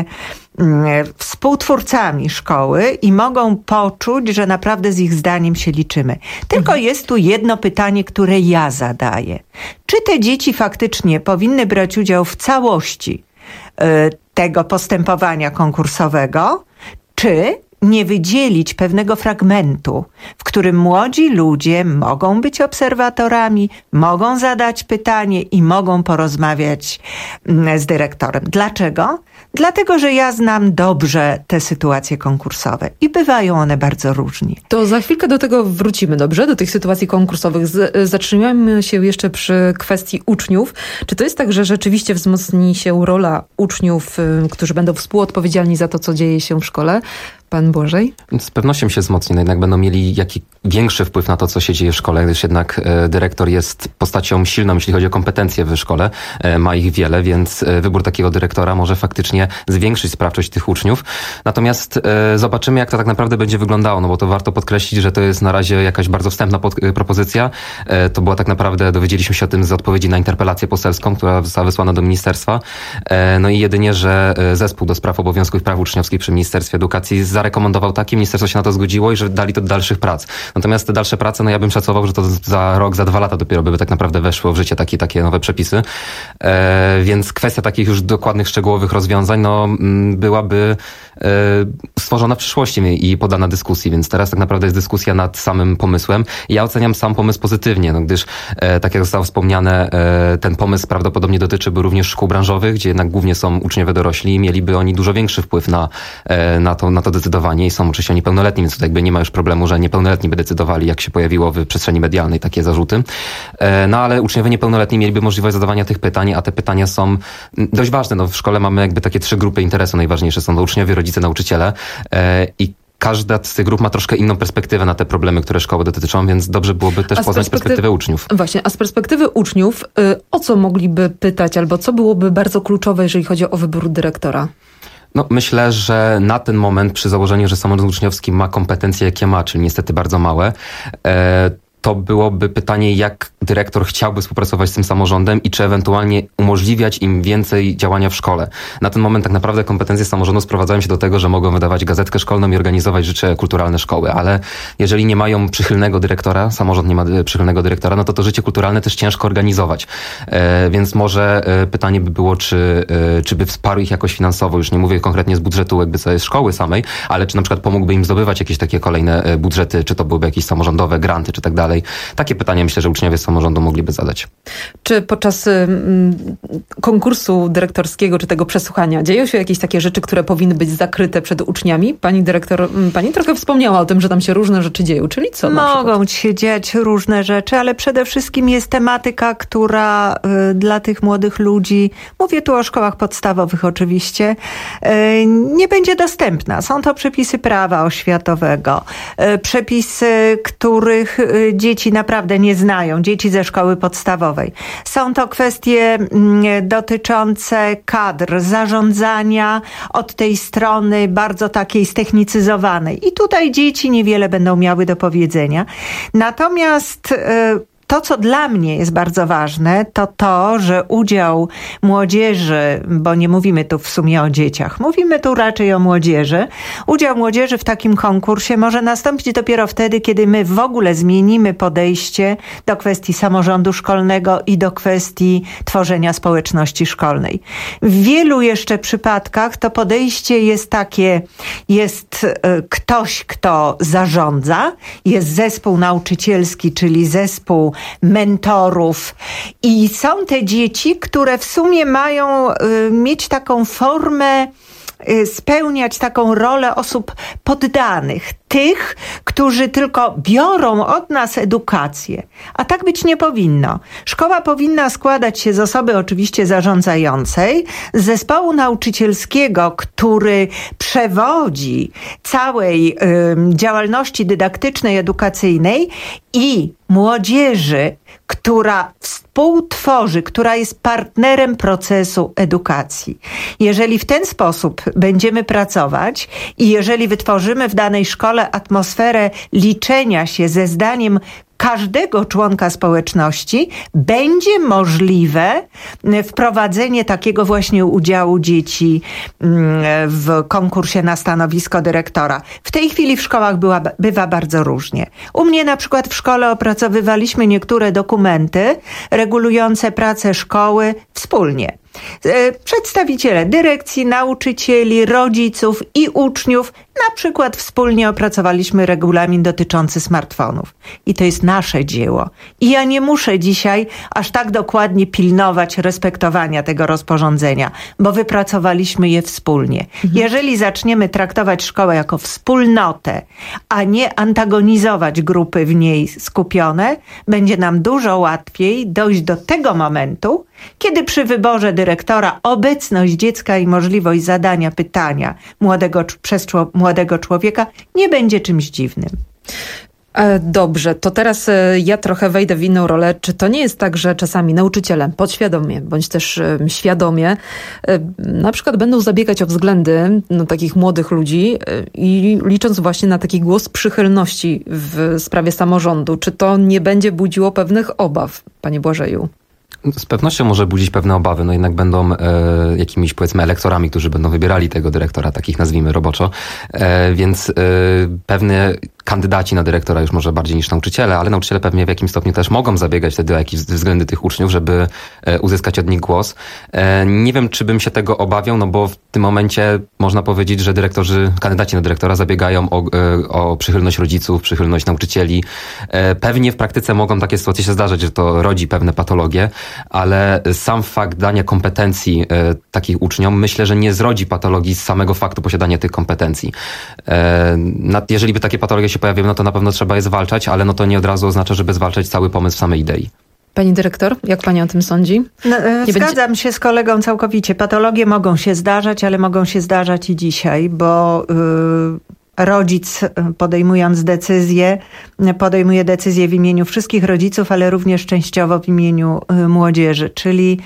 współtwórcami szkoły i mogą poczuć, że naprawdę z ich zdaniem się liczymy. Tylko mhm. jest tu jedno pytanie, które ja zadaję. Czy te dzieci faktycznie powinny brać udział w całości y, tego postępowania konkursowego, czy nie wydzielić pewnego fragmentu, w którym młodzi ludzie mogą być obserwatorami, mogą zadać pytanie i mogą porozmawiać z dyrektorem. Dlaczego? Dlatego, że ja znam dobrze te sytuacje konkursowe i bywają one bardzo różnie. To za chwilkę do tego wrócimy, dobrze? Do tych sytuacji konkursowych. Z- zatrzymajmy się jeszcze przy kwestii uczniów. Czy to jest tak, że rzeczywiście wzmocni się rola uczniów, y, którzy będą współodpowiedzialni za to, co dzieje się w szkole? Pan Błażej? Z pewnością się wzmocni, no jednak będą mieli jaki większy wpływ na to, co się dzieje w szkole, gdyż jednak e, dyrektor jest postacią silną, jeśli chodzi o kompetencje w szkole. E, ma ich wiele, więc e, wybór takiego dyrektora może faktycznie zwiększyć sprawczość tych uczniów. Natomiast e, zobaczymy, jak to tak naprawdę będzie wyglądało, no bo to warto podkreślić, że to jest na razie jakaś bardzo wstępna pod, e, propozycja. E, to była tak naprawdę, dowiedzieliśmy się o tym z odpowiedzi na interpelację poselską, która została wysłana do ministerstwa. E, no i jedynie, że zespół do spraw obowiązków i praw uczniowskich przy Ministerstwie Edukacji zarekomendował takie, ministerstwo się na to zgodziło i że dali to do dalszych prac. Natomiast te dalsze prace, no ja bym szacował, że to za rok, za dwa lata dopiero by tak naprawdę weszło w życie takie, takie nowe przepisy. E, więc kwestia takich już dokładnych, szczegółowych rozwiązań, no byłaby e, stworzona w przyszłości i podana dyskusji, więc teraz tak naprawdę jest dyskusja nad samym pomysłem. Ja oceniam sam pomysł pozytywnie, no gdyż e, tak jak zostało wspomniane, e, ten pomysł prawdopodobnie dotyczyłby również szkół branżowych, gdzie jednak głównie są uczniowie dorośli i mieliby oni dużo większy wpływ na, e, na to, na to decydowanie i są oczywiście oni pełnoletni, więc tutaj jakby nie ma już problemu, że niepełnoletni by decydowali, jak się pojawiło w przestrzeni medialnej takie zarzuty. No ale uczniowie niepełnoletni mieliby możliwość zadawania tych pytań, a te pytania są dość ważne. No, w szkole mamy jakby takie trzy grupy interesu. Najważniejsze są to uczniowie, rodzice, nauczyciele i każda z tych grup ma troszkę inną perspektywę na te problemy, które szkoły dotyczą, więc dobrze byłoby też poznać perspektywy... perspektywę uczniów. Właśnie, a z perspektywy uczniów y, o co mogliby pytać albo co byłoby bardzo kluczowe, jeżeli chodzi o wybór dyrektora? No, myślę, że na ten moment przy założeniu, że samorząd uczniowski ma kompetencje, jakie ma, czyli niestety bardzo małe, e, to byłoby pytanie, jak dyrektor chciałby współpracować z tym samorządem i czy ewentualnie umożliwiać im więcej działania w szkole. Na ten moment tak naprawdę kompetencje samorządu sprowadzają się do tego, że mogą wydawać gazetkę szkolną i organizować życie kulturalne szkoły, ale jeżeli nie mają przychylnego dyrektora, samorząd nie ma przychylnego dyrektora, no to to życie kulturalne też ciężko organizować. E, więc może e, pytanie by było, czy, e, czy by wsparł ich jakoś finansowo, już nie mówię konkretnie z budżetu jakby co jest szkoły samej, ale czy na przykład pomógłby im zdobywać jakieś takie kolejne e, budżety, czy to byłyby jakieś samorządowe granty, czy tak dalej. Takie pytanie myślę, że uczniowie z samorządu mogliby zadać. Czy podczas y, konkursu dyrektorskiego, czy tego przesłuchania dzieją się jakieś takie rzeczy, które powinny być zakryte przed uczniami? Pani dyrektor, pani trochę wspomniała o tym, że tam się różne rzeczy dzieją, czyli co? Mogą się dziać różne rzeczy, ale przede wszystkim jest tematyka, która y, dla tych młodych ludzi, mówię tu o szkołach podstawowych oczywiście, y, nie będzie dostępna. Są to przepisy prawa oświatowego, y, przepisy, których y, dzieci naprawdę nie znają, dzieci ze szkoły podstawowej. Są to kwestie y, dotyczące kadr, zarządzania od tej strony bardzo takiej ztechnicyzowanej. I tutaj dzieci niewiele będą miały do powiedzenia. Natomiast y, to, co dla mnie jest bardzo ważne, to to, że udział młodzieży, bo nie mówimy tu w sumie o dzieciach, mówimy tu raczej o młodzieży, udział młodzieży w takim konkursie może nastąpić dopiero wtedy, kiedy my w ogóle zmienimy podejście do kwestii samorządu szkolnego i do kwestii tworzenia społeczności szkolnej. W wielu jeszcze przypadkach to podejście jest takie, jest y, ktoś, kto zarządza, jest zespół nauczycielski, czyli zespół mentorów i są te dzieci, które w sumie mają y, mieć taką formę, y, spełniać taką rolę osób poddanych, tych, którzy tylko biorą od nas edukację. A tak być nie powinno. Szkoła powinna składać się z osoby oczywiście zarządzającej, z zespołu nauczycielskiego, który przewodzi całej y, działalności dydaktycznej, edukacyjnej i młodzieży, która współtworzy, która jest partnerem procesu edukacji. Jeżeli w ten sposób będziemy pracować i jeżeli wytworzymy w danej szkole atmosferę liczenia się ze zdaniem każdego członka społeczności, będzie możliwe wprowadzenie takiego właśnie udziału dzieci w konkursie na stanowisko dyrektora. W tej chwili w szkołach była, bywa bardzo różnie. U mnie na przykład w szkole opracowywaliśmy niektóre dokumenty regulujące pracę szkoły wspólnie. Przedstawiciele dyrekcji, nauczycieli, rodziców i uczniów na przykład wspólnie opracowaliśmy regulamin dotyczący smartfonów. I to jest nasze dzieło. I ja nie muszę dzisiaj aż tak dokładnie pilnować respektowania tego rozporządzenia, bo wypracowaliśmy je wspólnie. Mhm. Jeżeli zaczniemy traktować szkołę jako wspólnotę, a nie antagonizować grupy w niej skupione, będzie nam dużo łatwiej dojść do tego momentu, kiedy przy wyborze dyrektora obecność dziecka i możliwość zadania pytania młodego, przez młodego człowieka nie będzie czymś dziwnym. Dobrze, to teraz ja trochę wejdę w inną rolę. Czy to nie jest tak, że czasami nauczyciele podświadomie, bądź też świadomie na przykład będą zabiegać o względy no, takich młodych ludzi i licząc właśnie na taki głos przychylności w sprawie samorządu, czy to nie będzie budziło pewnych obaw, panie Błażeju? Z pewnością może budzić pewne obawy, no jednak będą e, jakimiś powiedzmy elektorami, którzy będą wybierali tego dyrektora, takich nazwijmy roboczo, e, więc e, pewne kandydaci na dyrektora już może bardziej niż nauczyciele, ale nauczyciele pewnie w jakimś stopniu też mogą zabiegać wtedy o jakieś względy tych uczniów, żeby e, uzyskać od nich głos. E, nie wiem, czy bym się tego obawiał, no bo w tym momencie można powiedzieć, że dyrektorzy, kandydaci na dyrektora zabiegają o, e, o przychylność rodziców, przychylność nauczycieli. E, pewnie w praktyce mogą takie sytuacje się zdarzać, że to rodzi pewne patologie, ale sam fakt dania kompetencji e, takich uczniom myślę, że nie zrodzi patologii z samego faktu posiadania tych kompetencji. E, nad, jeżeli by takie patologie się pojawiły, no to na pewno trzeba je zwalczać, ale no to nie od razu oznacza, żeby zwalczać cały pomysł w samej idei. Pani dyrektor, jak pani o tym sądzi? No, zgadzam będzie... się z kolegą całkowicie. Patologie mogą się zdarzać, ale mogą się zdarzać i dzisiaj, bo... Yy... Rodzic podejmując decyzję, podejmuje decyzję w imieniu wszystkich rodziców, ale również częściowo w imieniu młodzieży, czyli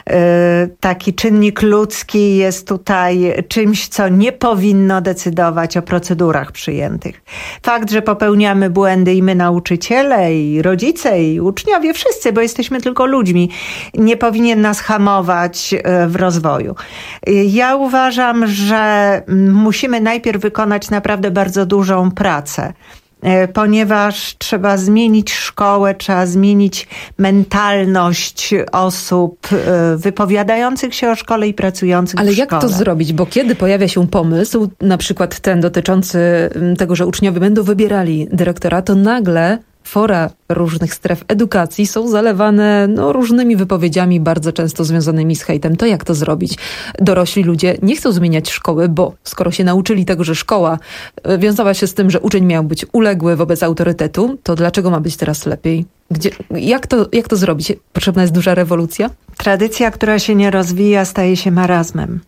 Taki czynnik ludzki jest tutaj czymś, co nie powinno decydować o procedurach przyjętych. Fakt, że popełniamy błędy i my nauczyciele, i rodzice, i uczniowie, wszyscy, bo jesteśmy tylko ludźmi, nie powinien nas hamować w rozwoju. Ja uważam, że musimy najpierw wykonać naprawdę bardzo dużą pracę, ponieważ trzeba zmienić szkołę, trzeba zmienić mentalność osób wypowiadających się o szkole i pracujących Ale w szkole. Ale jak to zrobić? Bo kiedy pojawia się pomysł, na przykład ten dotyczący tego, że uczniowie będą wybierali dyrektora, to nagle fora różnych stref edukacji są zalewane no, różnymi wypowiedziami, bardzo często związanymi z hejtem. To jak to zrobić? Dorośli ludzie nie chcą zmieniać szkoły, bo skoro się nauczyli tego, że szkoła wiązała się z tym, że uczeń miał być uległy wobec autorytetu, to dlaczego ma być teraz lepiej? Gdzie, jak, to, jak to zrobić? Potrzebna jest duża rewolucja? Tradycja, która się nie rozwija, staje się marazmem.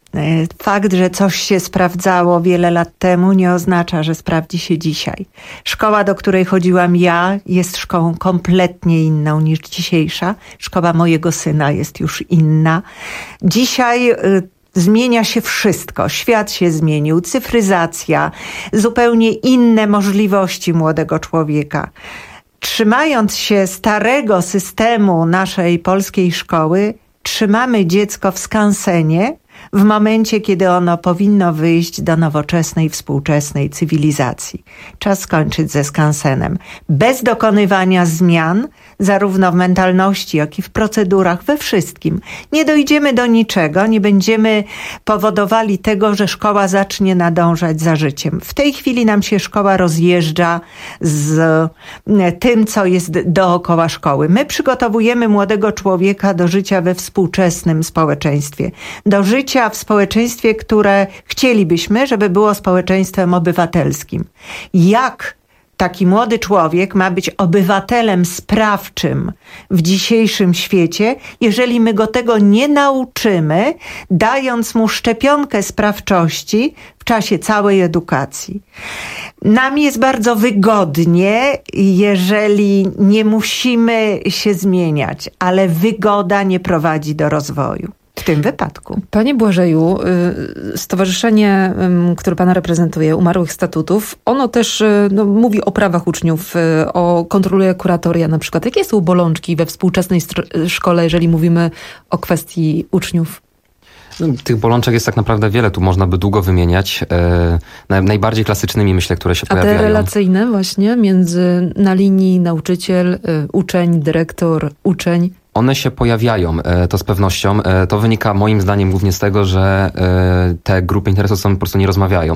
Fakt, że coś się sprawdzało wiele lat temu, nie oznacza, że sprawdzi się dzisiaj. Szkoła, do której chodziłam ja, jest szkołą kompletnie inną niż dzisiejsza. Szkoła mojego syna jest już inna. Dzisiaj y, zmienia się wszystko. Świat się zmienił, cyfryzacja, zupełnie inne możliwości młodego człowieka. Trzymając się starego systemu naszej polskiej szkoły, trzymamy dziecko w skansenie, w momencie, kiedy ono powinno wyjść do nowoczesnej, współczesnej cywilizacji. Czas skończyć ze skansenem. Bez dokonywania zmian, zarówno w mentalności, jak i w procedurach, we wszystkim. Nie dojdziemy do niczego, nie będziemy powodowali tego, że szkoła zacznie nadążać za życiem. W tej chwili nam się szkoła rozjeżdża z tym, co jest dookoła szkoły. My przygotowujemy młodego człowieka do życia we współczesnym społeczeństwie. Do życia w społeczeństwie, które chcielibyśmy, żeby było społeczeństwem obywatelskim. Jak taki młody człowiek ma być obywatelem sprawczym w dzisiejszym świecie, jeżeli my go tego nie nauczymy, dając mu szczepionkę sprawczości w czasie całej edukacji. Nam jest bardzo wygodnie, jeżeli nie musimy się zmieniać, ale wygoda nie prowadzi do rozwoju. W tym wypadku. Panie Błażeju, stowarzyszenie, które Pana reprezentuje, Umarłych Statutów, ono też no, mówi o prawach uczniów, o kontroluje kuratoria na przykład. Jakie są bolączki we współczesnej szkole, jeżeli mówimy o kwestii uczniów? No, tych bolączek jest tak naprawdę wiele, tu można by długo wymieniać. E, najbardziej klasycznymi, myślę, które się A pojawiają. A te relacyjne właśnie między na linii nauczyciel, uczeń, dyrektor, uczeń? One się pojawiają, to z pewnością. To wynika moim zdaniem głównie z tego, że te grupy interesów są po prostu nie rozmawiają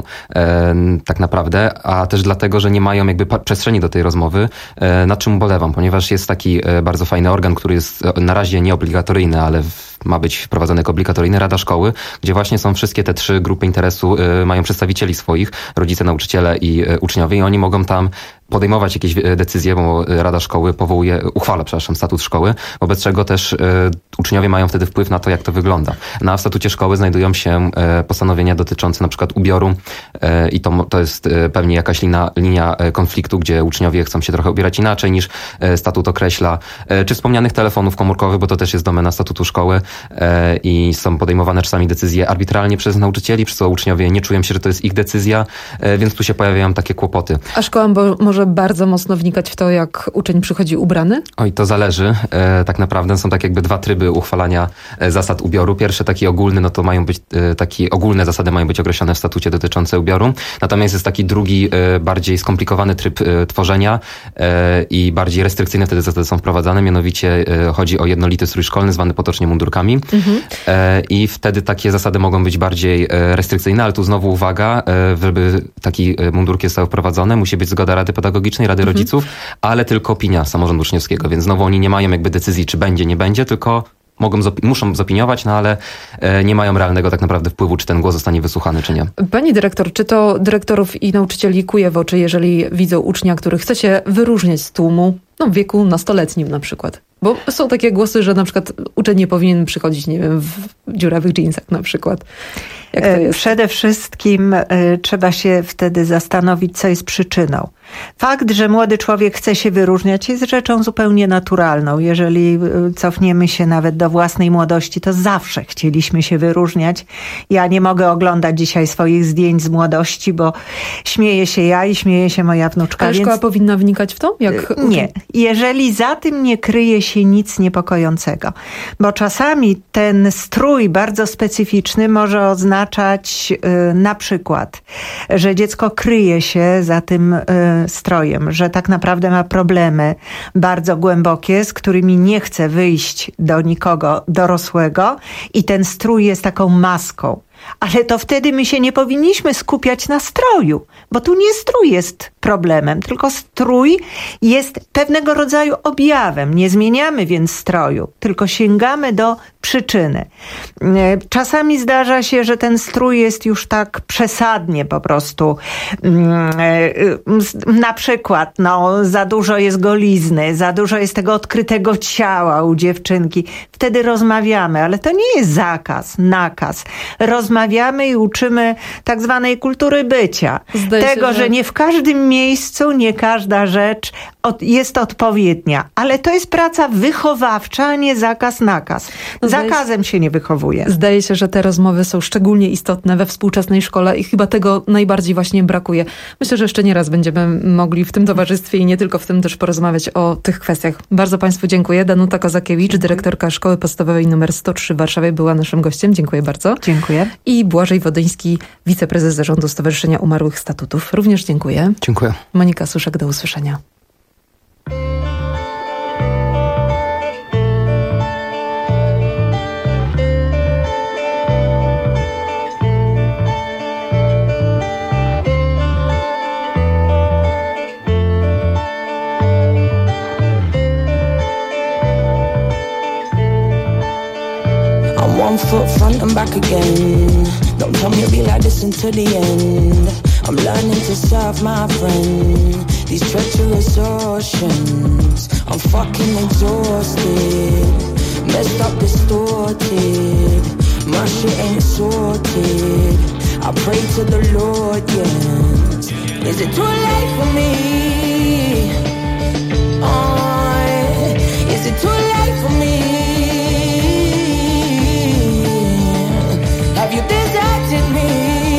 tak naprawdę, a też dlatego, że nie mają jakby przestrzeni do tej rozmowy, nad czym ubolewam, ponieważ jest taki bardzo fajny organ, który jest na razie nieobligatoryjny, ale ma być wprowadzony jako obligatoryjny, Rada Szkoły, gdzie właśnie są wszystkie te trzy grupy interesu, mają przedstawicieli swoich, rodzice, nauczyciele i uczniowie i oni mogą tam podejmować jakieś decyzje, bo Rada Szkoły powołuje, uchwala, przepraszam, statut szkoły, wobec czego też y, uczniowie mają wtedy wpływ na to, jak to wygląda. Na w statucie szkoły znajdują się y, postanowienia dotyczące na przykład ubioru y, i to, to jest y, pewnie jakaś lina, linia y, konfliktu, gdzie uczniowie chcą się trochę ubierać inaczej niż y, statut określa, y, czy wspomnianych telefonów komórkowych, bo to też jest domena statutu szkoły y, i są podejmowane czasami decyzje arbitralnie przez nauczycieli, przez co uczniowie nie czują się, że to jest ich decyzja, y, więc tu się pojawiają takie kłopoty. A szkoła bo, może bardzo mocno wnikać w to, jak uczeń przychodzi ubrany? Oj, to zależy. E, tak naprawdę są tak jakby dwa tryby uchwalania e, zasad ubioru. Pierwszy taki ogólny, no to mają być e, takie ogólne zasady mają być określone w statucie dotyczące ubioru. Natomiast jest taki drugi, e, bardziej skomplikowany tryb e, tworzenia e, i bardziej restrykcyjne wtedy zasady są wprowadzane. Mianowicie e, chodzi o jednolity strój szkolny, zwany potocznie mundurkami. Mhm. E, I wtedy takie zasady mogą być bardziej e, restrykcyjne, ale tu znowu uwaga, e, żeby taki mundurki zostały wprowadzone, musi być zgoda Rady Pedagogicznej, Rady mhm. Rodziców, ale tylko opinia samorządu uczniowskiego, więc znowu oni nie mają jakby decyzji, czy będzie, nie będzie, tylko mogą, muszą zopiniować, no ale e, nie mają realnego tak naprawdę wpływu, czy ten głos zostanie wysłuchany, czy nie. Pani dyrektor, czy to dyrektorów i nauczycieli kuje w oczy, jeżeli widzą ucznia, który chce się wyróżniać z tłumu, no w wieku nastoletnim na przykład? Bo są takie głosy, że na przykład uczeń nie powinien przychodzić, nie wiem, w dziurawych dżinsach na przykład. Jak to jest? Przede wszystkim y, trzeba się wtedy zastanowić, co jest przyczyną. Fakt, że młody człowiek chce się wyróżniać, jest rzeczą zupełnie naturalną. Jeżeli cofniemy się nawet do własnej młodości, to zawsze chcieliśmy się wyróżniać. Ja nie mogę oglądać dzisiaj swoich zdjęć z młodości, bo śmieje się ja i śmieje się moja wnuczka. Ale więc... szkoła powinna wnikać w to? Jak... Nie. Jeżeli za tym nie kryje się nic niepokojącego. Bo czasami ten strój bardzo specyficzny może oznaczać yy, na przykład, że dziecko kryje się za tym yy, strojem, że tak naprawdę ma problemy bardzo głębokie, z którymi nie chce wyjść do nikogo dorosłego i ten strój jest taką maską. Ale to wtedy my się nie powinniśmy skupiać na stroju, bo tu nie strój jest problemem, tylko strój jest pewnego rodzaju objawem. Nie zmieniamy więc stroju, tylko sięgamy do przyczyny. Czasami zdarza się, że ten strój jest już tak przesadnie po prostu. Na przykład, no, za dużo jest golizny, za dużo jest tego odkrytego ciała u dziewczynki. Wtedy rozmawiamy, ale to nie jest zakaz, nakaz. Rozmawiamy i uczymy tak zwanej kultury bycia. Zdaje tego, się, że... że nie w każdym miejscu, nie każda rzecz od, jest odpowiednia. Ale to jest praca wychowawcza, a nie zakaz, nakaz. No Zakazem się... się nie wychowuje. Zdaje się, że te rozmowy są szczególnie istotne we współczesnej szkole i chyba tego najbardziej właśnie brakuje. Myślę, że jeszcze nie raz będziemy mogli w tym towarzystwie i nie tylko w tym też porozmawiać o tych kwestiach. Bardzo Państwu dziękuję. Danuta Kozakiewicz, dyrektorka Szkoły Podstawowej nr sto trzy w Warszawie, była naszym gościem. Dziękuję bardzo. Dziękuję. I Błażej Wodyński, wiceprezes Zarządu Stowarzyszenia Umarłych Statutów. Również dziękuję. Dziękuję. Monika Suszek, do usłyszenia. One foot front and back again. Don't tell me you'll be like this until the end. I'm learning to serve my friend. These treacherous oceans, I'm fucking exhausted. Messed up, distorted. My shit ain't sorted. I pray to the Lord, yes. Is it too late for me? Oh, is it too late for me? Have you deserted me?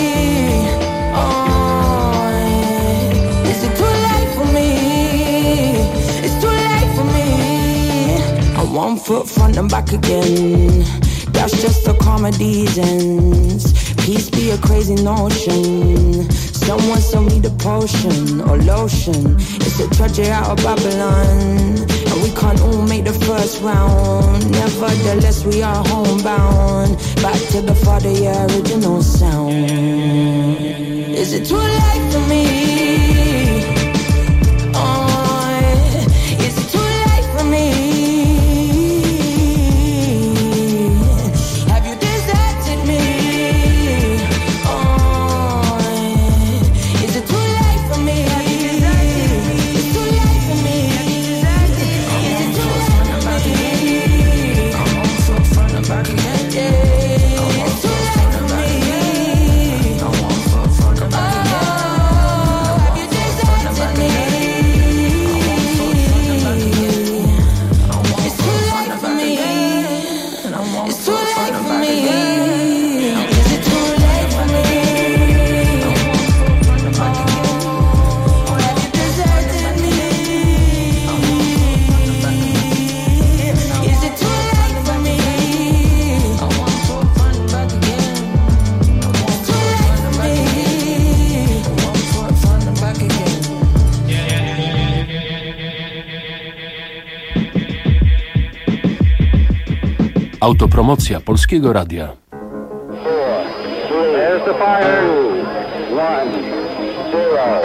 Oh, is it too late for me? It's too late for me. I'm one foot front and back again. That's just the comedy's ends. Peace be a crazy notion. Someone sell me the potion or lotion. It's a tragedy out of Babylon. And we can't all make the first round. Nevertheless, we are homebound. Back to the father, yeah, original sound. Is it too late for me? Oh, is it too late for me? Have you deserted me? Oh, is it too late for me? It's too late for me. Is it too late for me? I'm on foot front and back again. Yeah, it's too late for me. I'm on foot front and back again. Oh, have you deserted me? I'm on foot front and back again. It's too late for me. It's too late for me. Is it too late for me? Oh, have you deserted me? Is it too late for me? I'm on foot front and back again. It's too late for me. I'm on foot front and back again. Autopromocja Polskiego Radia. There's the fire. One, zero.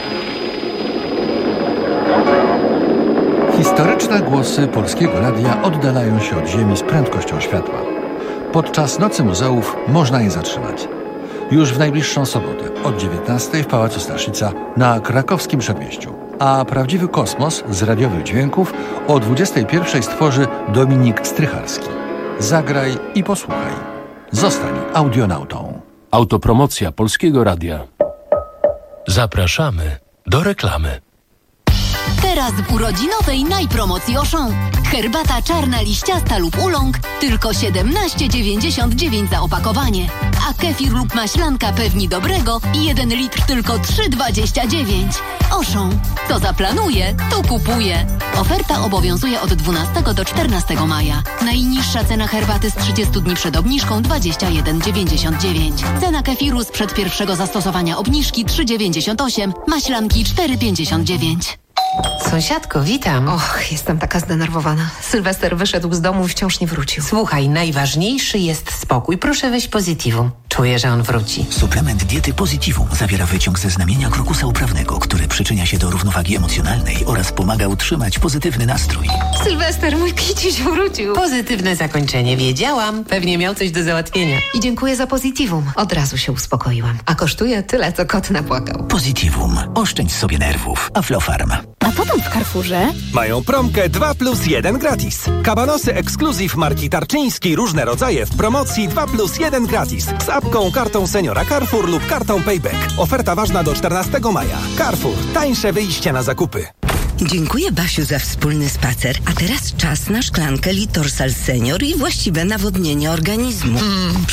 Historyczne głosy Polskiego Radia oddalają się od Ziemi z prędkością światła. Podczas Nocy Muzeów można je zatrzymać. Już w najbliższą sobotę od dziewiętnastej w Pałacu Staszica na krakowskim Przedmieściu. A prawdziwy kosmos z radiowych dźwięków o dwudziestej pierwszej stworzy Dominik Strycharski. Zagraj i posłuchaj. Zostań audionautą. Autopromocja Polskiego Radia. Zapraszamy do reklamy. Teraz w urodzinowej najpromocji Auchan. Herbata czarna liściasta lub oolong tylko siedemnaście dziewięćdziesiąt dziewięć za opakowanie. A kefir lub maślanka pewni dobrego jeden litr tylko trzy dwadzieścia dziewięć. Auchan. Kto zaplanuje, to kupuje. Oferta obowiązuje od dwunastego do czternastego maja. Najniższa cena herbaty z trzydziestu dni przed obniżką dwadzieścia jeden dziewięćdziesiąt dziewięć. Cena kefiru sprzed pierwszego zastosowania obniżki trzy dziewięćdziesiąt osiem. Maślanki cztery pięćdziesiąt dziewięć. Sąsiadko, witam. Och, jestem taka zdenerwowana. Sylwester wyszedł z domu i wciąż nie wrócił. Słuchaj, najważniejszy jest spokój. Proszę weź Positivum. Czuję, że on wróci. Suplement diety Positivum zawiera wyciąg ze znamienia krokusa uprawnego, który przyczynia się do równowagi emocjonalnej oraz pomaga utrzymać pozytywny nastrój. Sylwester, mój kiciś wrócił. Pozytywne zakończenie. Wiedziałam. Pewnie miał coś do załatwienia. I dziękuję za Positivum. Od razu się uspokoiłam. A kosztuje tyle, co kot napłakał. Positivum. Oszczędź sobie nerwów. Aflofarm. A potem w Carrefourze mają promkę dwa plus jeden gratis. Kabanosy ekskluzyw marki Tarczyński, różne rodzaje w promocji dwa plus jeden gratis. Z apką, kartą seniora Carrefour lub kartą Payback. Oferta ważna do czternastego maja. Carrefour. Tańsze wyjście na zakupy. Dziękuję, Basiu, za wspólny spacer. A teraz czas na szklankę Litorsal Senior i właściwe nawodnienie organizmu. Mm,